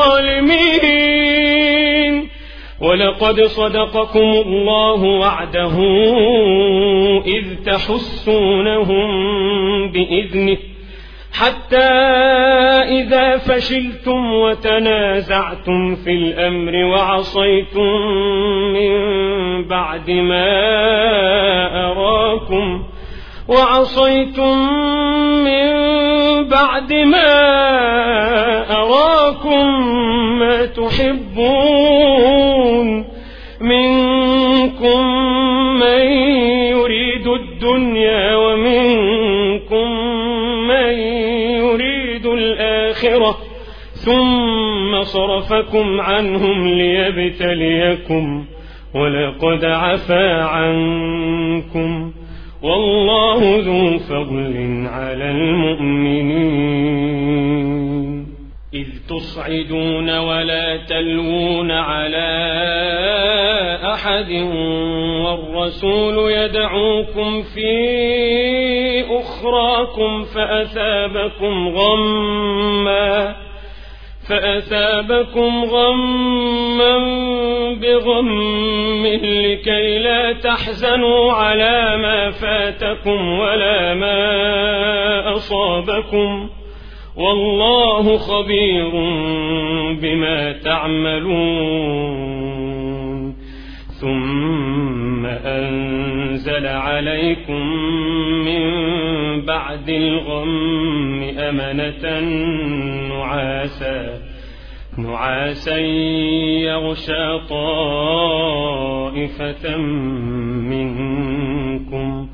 الظالمين. ولقد صدقكم الله وعده إذ تحسونهم بإذنه حتى إذا فشلتم وتنازعتم في الأمر وعصيتم من بعد ما أراكم وعصيتم من بعد ما أراكم ما تحبون منكم من يريد الدنيا ومنكم من يريد الآخرة ثم صرفكم عنهم ليبتليكم ولقد عفا عنكم والله ذو فضل على المؤمنين. إذ تصعدون ولا تلوون على أحد والرسول يدعوكم في أخراكم فأثابكم غما فأثابكم غما بغم لكي لا تحزنوا على ما فاتكم ولا ما أصابكم والله خبير بما تعملون. ثم أنزل عليكم من بعد الغم أمنة نعاسا نعاسا يغشى طائفة منكم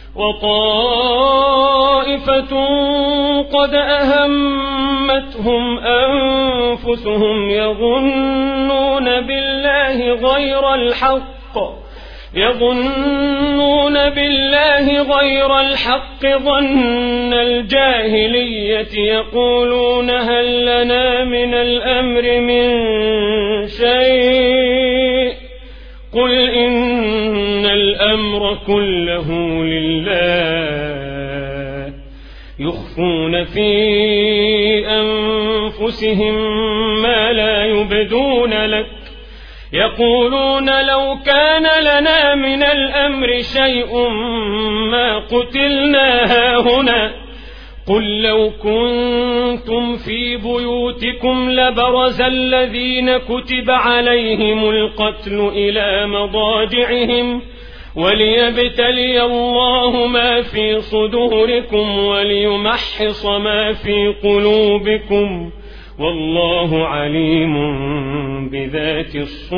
وطائفة قد أهمتهم أنفسهم يظنون بالله غير الحق يظنون بالله غير الحق ظن الجاهلية يقولون هل لنا من الأمر من شيء قل إن الأمر كله لله يخفون في أنفسهم ما لا يبدون لك يقولون لو كان لنا من الأمر شيء ما قتلنا هاهنا قل لو كنتم في بيوتكم لبرز الذين كتب عليهم القتل إلى مضاجعهم وليبتلي الله ما في صدوركم وليمحص ما في قلوبكم والله عليم بذات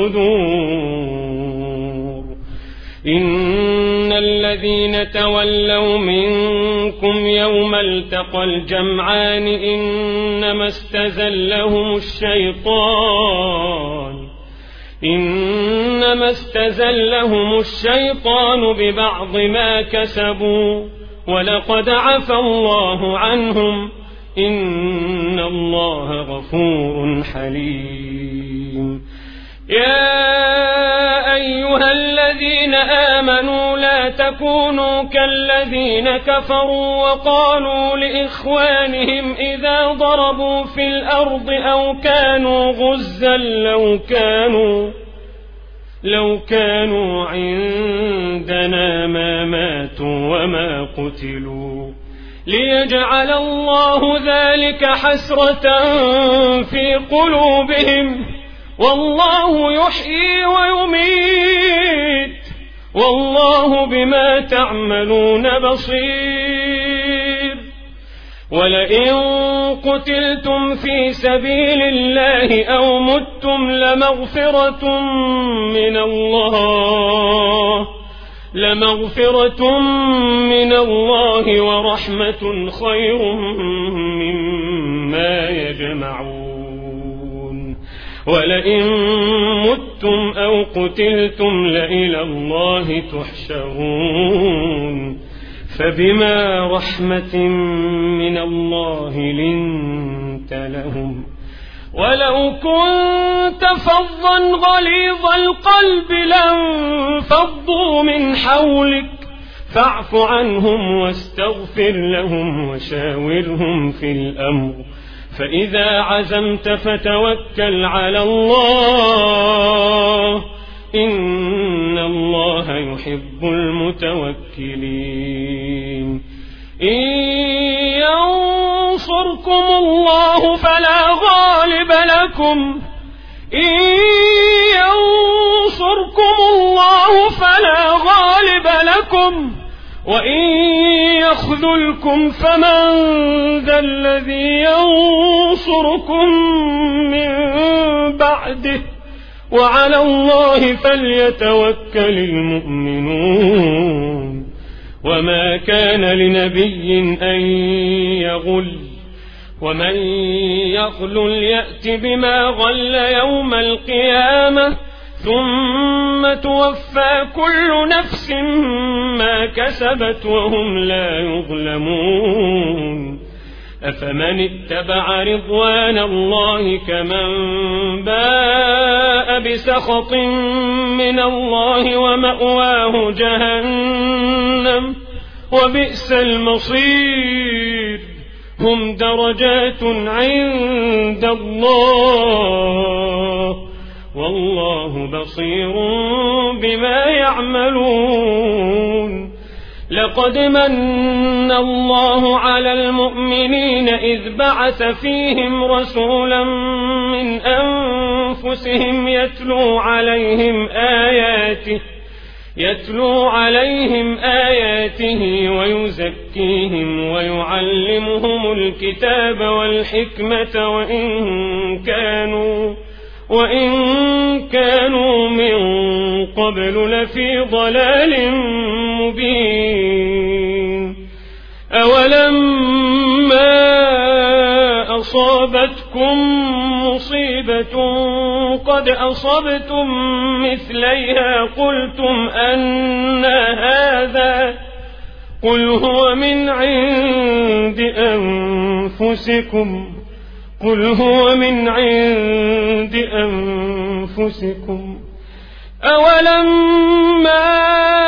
الصدور. إن الذين تولوا منكم يوم التقى الجمعان إنما استزلهم الشيطان إنما استزلهم الشيطان ببعض ما كسبوا ولقد عفى الله عنهم إن الله غفور حليم. يا أيها الذين آمنوا لا تكونوا كالذين كفروا وقالوا لإخوانهم إذا ضربوا في الأرض أو كانوا غزا لو كانوا لو كانوا عندنا ما ماتوا وما قتلوا ليجعل الله ذلك حسرة في قلوبهم والله يحيي ويميت والله بما تعملون بصير. ولئن قتلتم في سبيل الله أو متم لمغفرة من الله لمغفرة من الله ورحمة خير مما يجمعون. ولئن متم أو قتلتم لإلى الله تحشرون. فبما رحمة من الله لنت لهم، ولو كنت فظا غليظ القلب لانفضوا من حولك فاعف عنهم واستغفر لهم وشاورهم في الأمر، فإذا عزمت فتوكل على الله، إن الله يحب المتوكلين. إن ينصركم الله فلا غالب لكم إن ينصركم الله فلا غالب لكم وإن يخذلكم فمن ذا الذي ينصركم من بعده، وعلى الله فليتوكل المؤمنون. وما كان لنبي أن يغل ومن يغل يأت بما غل يوم القيامة ثم توفى كل نفس ما كسبت وهم لا يظلمون. أفمن اتبع رضوان الله كمن باء بسخط من الله ومأواه جهنم وبئس المصير. هم درجات عند الله والله بصير بما يعملون. لقد من الله على المؤمنين إذ بعث فيهم رسولا من أنفسهم يتلو عليهم آياته يتلو عليهم آياته ويزكيهم ويعلمهم الكتاب والحكمة وإن كانوا وإن كانوا من قبل لفي ضلال مبين. أولما أصابتكم مصيبة قد أصبتم مثليها قلتم أن هذا قل هو من عند أنفسكم قل هو من عند أنفسكم أولما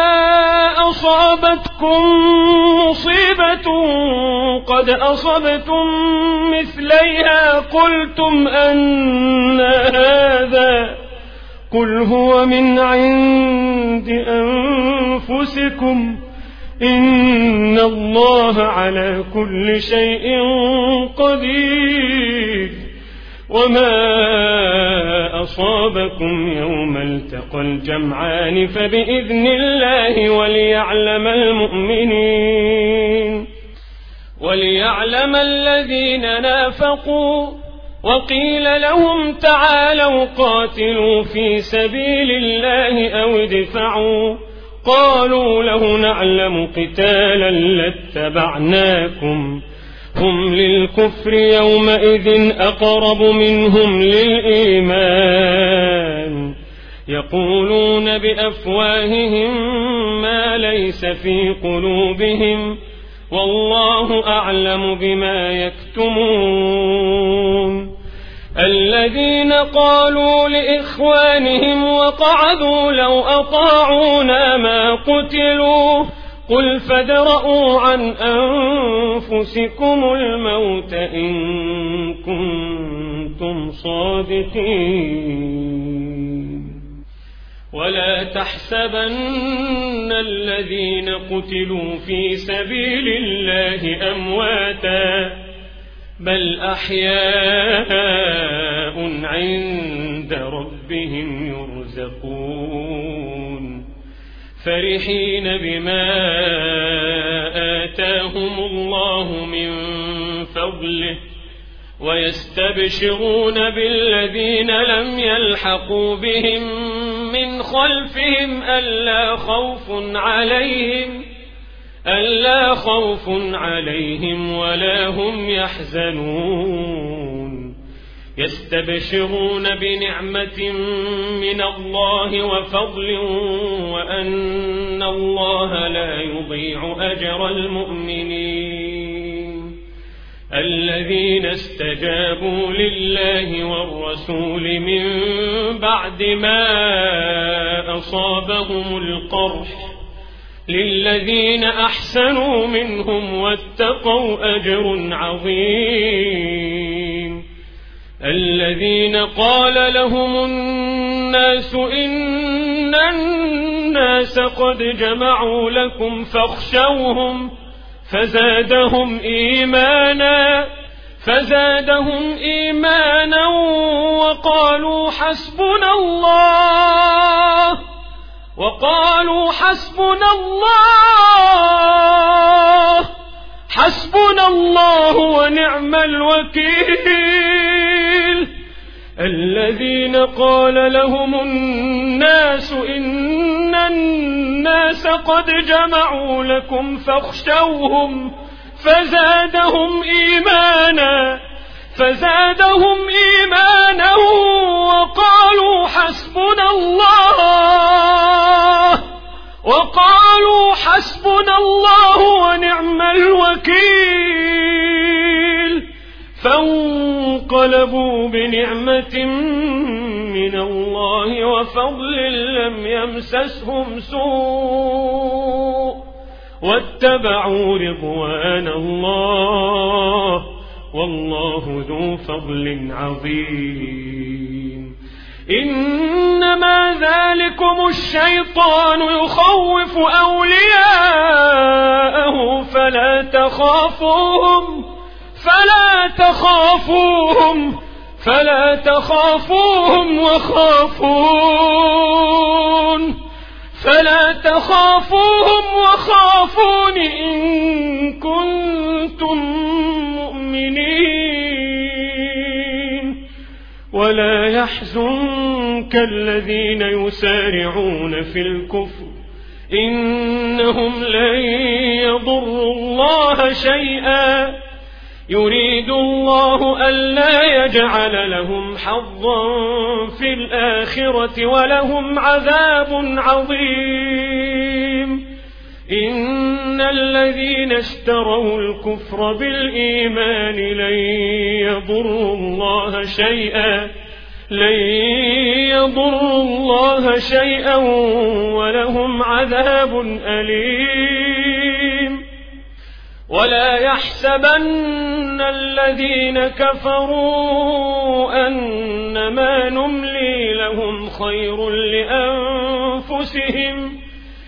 أصابتكم مصيبة قد أصبتم مثليها قلتم أن هذا قل هو من عند أنفسكم إن الله على كل شيء قدير. وما أصابكم يوم التقى الجمعان فبإذن الله وليعلم المؤمنين وليعلم الذين نافقوا. وقيل لهم تعالوا قاتلوا في سبيل الله أو ادفعوا قالوا لو نعلم قتالا لاتبعناكم هم للكفر يومئذ أقرب منهم للإيمان يقولون بأفواههم ما ليس في قلوبهم والله أعلم بما يكتمون. الذين قالوا لإخوانهم وقعدوا لو أطاعونا ما قتلوا قل فادرءوا عن أنفسكم الموت إن كنتم صادقين. ولا تحسبن الذين قتلوا في سبيل الله أمواتا بل أحياء عند ربهم يرزقون فرحين بما آتاهم الله من فضله ويستبشرون بالذين لم يلحقوا بهم من خلفهم ألا خوف عليهم ألا خوف عليهم ولا هم يحزنون يستبشرون بنعمة من الله وفضل وأن الله لا يضيع أجر المؤمنين الذين استجابوا لله والرسول من بعد ما أصابهم القرح للذين أحسنوا منهم واتقوا أجر عظيم الذين قال لهم الناس إن الناس قد جمعوا لكم فاخشوهم فزادهم إيمانا فزادهم إيمانا وقالوا حسبنا الله وقالوا حسبنا الله حسبنا الله ونعم الوكيل الذين قال لهم الناس إن الناس قد جمعوا لكم فاخشوهم فزادهم إيمانا فزادهم إيمانا وقالوا حسبنا الله وقالوا حسبنا الله ونعم الوكيل فانقلبوا بنعمة من الله وفضل لم يمسسهم سوء واتبعوا رضوان الله والله ذو فضل عظيم إنما ذلكم الشيطان يخوف أولياءه فلا تخافوهم فلا تخافوهم فلا تخافوهم وخافون فلا تخافوهم وخافون إن كنتم مؤمنين ولا يحزنك الذين يسارعون في الكفر إنهم لن يضروا الله شيئا يريد الله ألا يجعل لهم حظا في الآخرة ولهم عذاب عظيم إن الذين اشتروا الكفر بالإيمان لن يضروا الله شيئا لن يضروا الله شيئا ولهم عذاب أليم ولا يحسبن الذين كفروا أنما نملي لهم خير لأنفسهم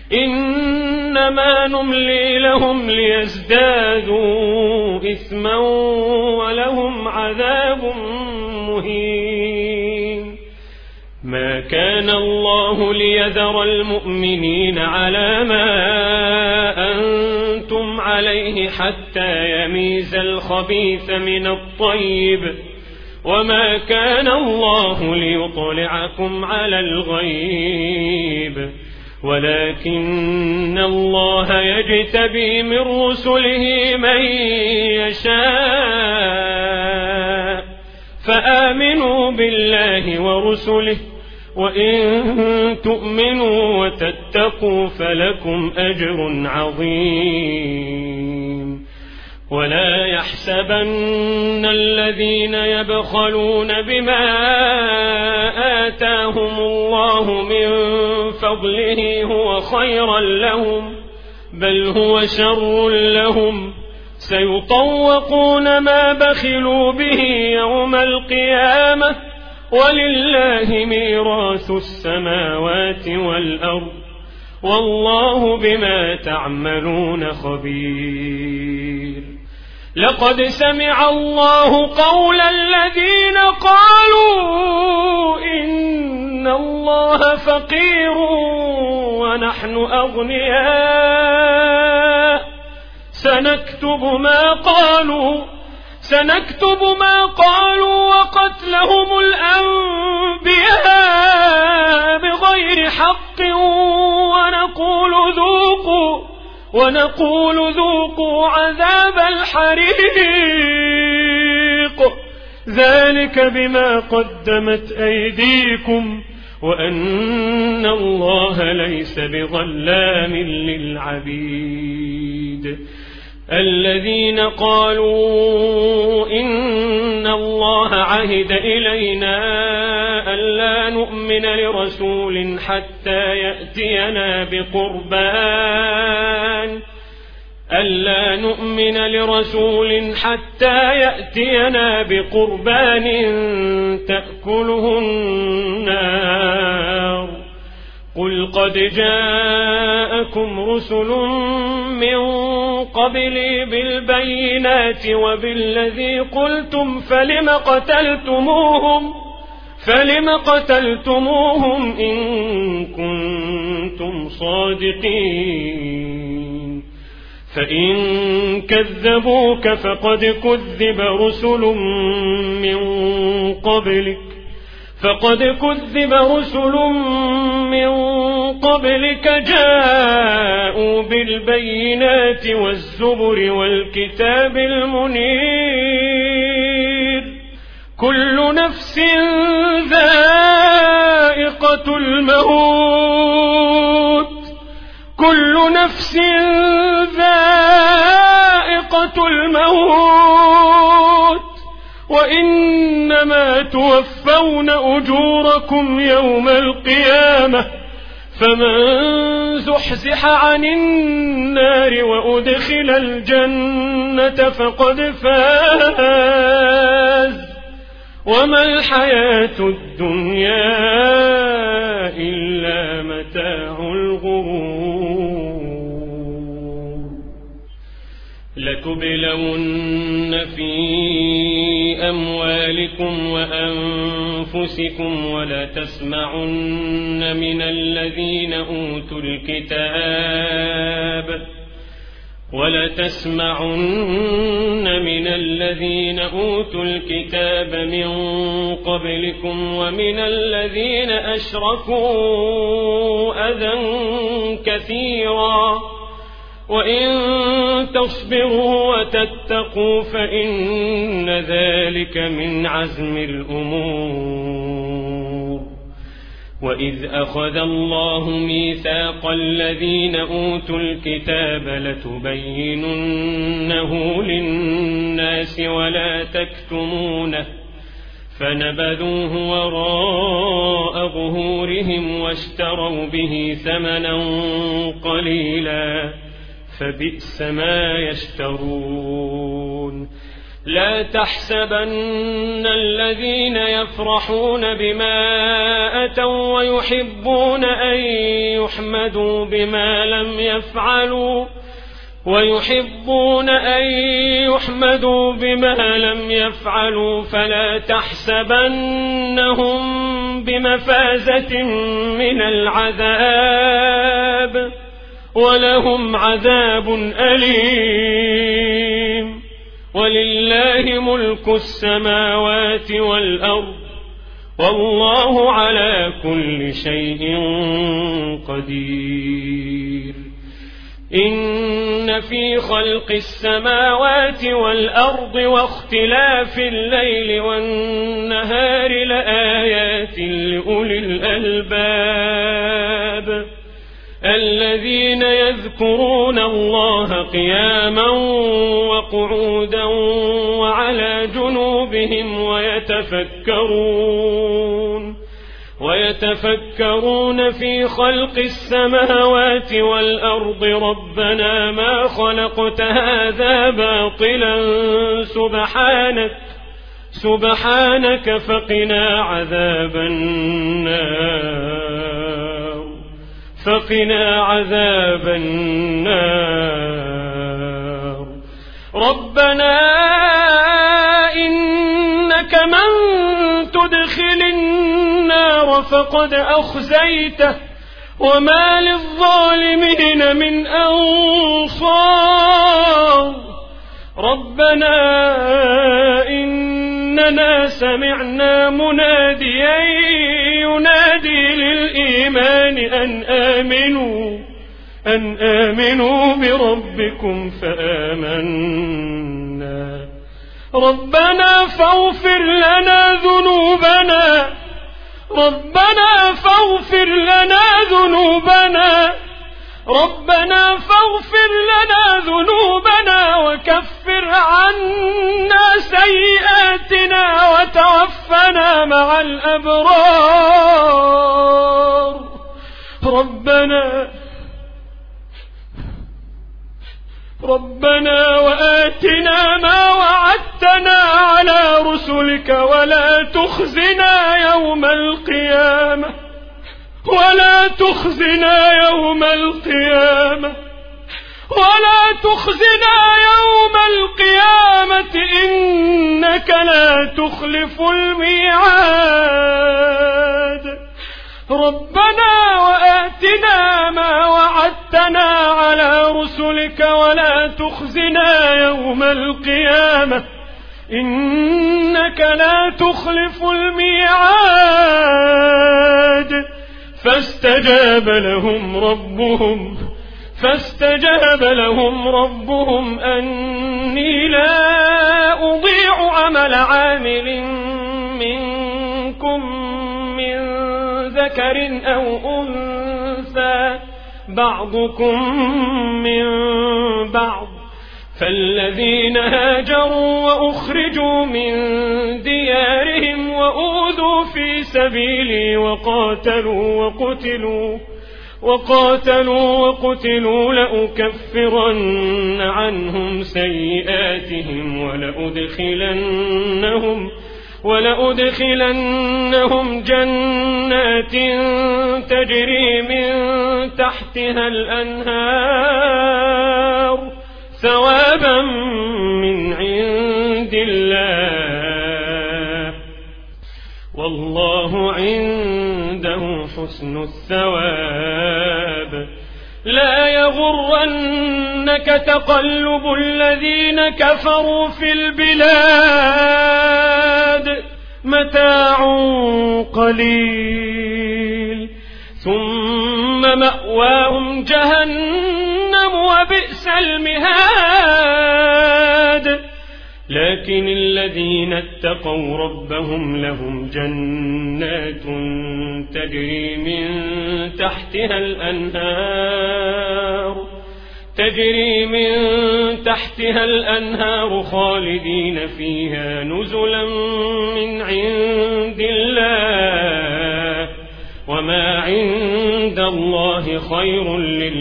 إنما نملي لهم ليزدادوا إثما ولهم عذاب مهين ما كان الله ليذر المؤمنين على ما أنتم عليه حتى يميز الخبيث من الطيب وما كان الله ليطلعكم على الغيب ولكن الله يجتبي من رسله من يشاء فآمنوا بالله ورسله وإن تؤمنوا وتتقوا فلكم أجر عظيم ولا يحسبن الذين يبخلون بما آتاهم الله من فضله هو خيرا لهم بل هو شر لهم سيطوقون ما بخلوا به يوم القيامة ولله ميراث السماوات والأرض والله بما تعملون خبير لقد سمع الله قول الذين قالوا إن إن الله فقير ونحن أغنياء سنكتب ما قالوا سنكتب ما قالوا وقتلهم الأنبياء بغير حق ونقول ذوقوا ونقول ذوقوا عذاب الحريق ذلك بما قدمت أيديكم وأن الله ليس بظلام للعبيد. الذين قالوا إن الله عهد إلينا ألا نؤمن لرسول حتى يأتينا بقربان ألا نؤمن لرسول حتى يأتينا بقربان تأكله النار قل قد جاءكم رسل من قبلي بالبينات وبالذي قلتم فلم قتلتموهم فلم قتلتموهم إن كنتم صادقين فإن كذبوك فقد كذب رسل من قبلك فقد كذب رسل من قبلك جاءوا بالبينات والزبر والكتاب المنير كل نفس ذائقة الموت كل نفس ذائقة الموت وإنما توفون أجوركم يوم القيامة فمن زحزح عن النار وأدخل الجنة فقد فاز وما الحياة الدنيا إلا متاع الغرور. لتبلون في أموالكم وأنفسكم ولتسمعن من الذين أوتوا الكتاب ولتسمعن من الذين أوتوا الكتاب من قبلكم ومن الذين أشركوا أذى كثيرا وإن تصبروا وتتقوا فإن ذلك من عزم الأمور. وإذ أخذ الله ميثاق الذين أوتوا الكتاب لتبيننه للناس ولا تكتمونه فنبذوه وراء ظهورهم واشتروا به ثمنا قليلا فبئس ما يشترون. لا تحسبن الذين يفرحون بما أتوا ويحبون أن يحمدوا بما لم يفعلوا ويحبون أن يحمدوا بما لم يفعلوا فلا تحسبنهم بمفازة من العذاب ولهم عذاب أليم. ولله ملك السماوات والأرض والله على كل شيء قدير. إن في خلق السماوات والأرض واختلاف الليل والنهار لآيات لأولي الألباب الذين يذكرون الله قياما وقعودا وعلى جنوبهم ويتفكرون ويتفكرون في خلق السماوات والأرض ربنا ما خلقت هذا باطلا سبحانك سبحانك فقنا عذاب النار فقنا عذاب النار. ربنا إنك من تدخل النار فقد أخزيته وما للظالمين من أنصار ربنا إننا سمعنا مناديا ينادي للإيمان أن آمنوا أن آمنوا بربكم فآمنا ربنا فاغفر لنا ذنوبنا ربنا فاغفر لنا ذنوبنا ربنا فاغفر لنا ذنوبنا وكفر عنا سيئاتنا وتوفنا مع الأبرار ربنا ربنا وآتنا ما وعدتنا على رسلك ولا تخزنا يوم القيامة ولا تخزنا يوم القيامة ولا تخزنا يوم القيامة إنك لا تخلف الميعاد ربنا وآتنا ما وعدتنا على رسلك ولا تخزنا يوم القيامة إنك لا تخلف الميعاد فاستجاب لهم ربهم فاستجاب لهم ربهم أني لا أضيع عمل عامل منكم من ذكر أو أنثى بعضكم من بعض فالذين هاجروا وأخرجوا من ديارهم وأوذوا في سبيلي وقاتلوا وقتلوا وقاتلوا وقتلوا لأكفرن عنهم سيئاتهم ولأدخلنهم ولأدخلنهم جنات تجري من تحتها الأنهار ثوابا من عند الله والله عنده حسن الثواب لا يغرنك تقلب الذين كفروا في البلاد متاع قليل ثم مأواهم جهنم وبئس المهاد لكن الذين اتقوا ربهم لهم جنات تجري من تحتها الأنهار تجري من تحتها الأنهار خالدين فيها نزلا من عند الله وما عند الله خير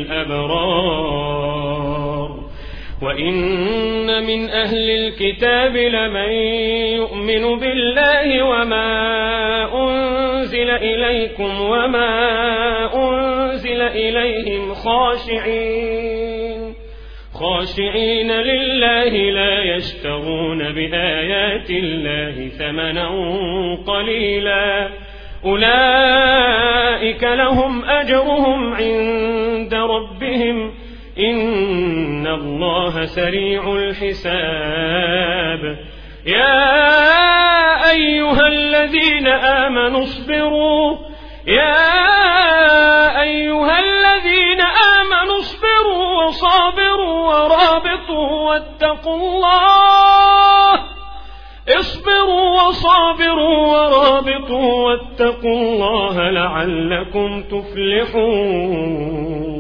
للأبرار وإن من أهل الكتاب لمن يؤمن بالله وما أنزل إليكم وما أنزل إليهم خاشعين خاشعين لله لا يشترون بآيات الله ثمنا قليلا أولئك لهم أجرهم عند ربهم إن الله سريع الحساب يا أيها الذين آمنوا اصبروا يا أيها الذين آمنوا اصبروا وصابروا ورابطوا واتقوا الله اصبروا وصابروا ورابطوا واتقوا الله لعلكم تفلحون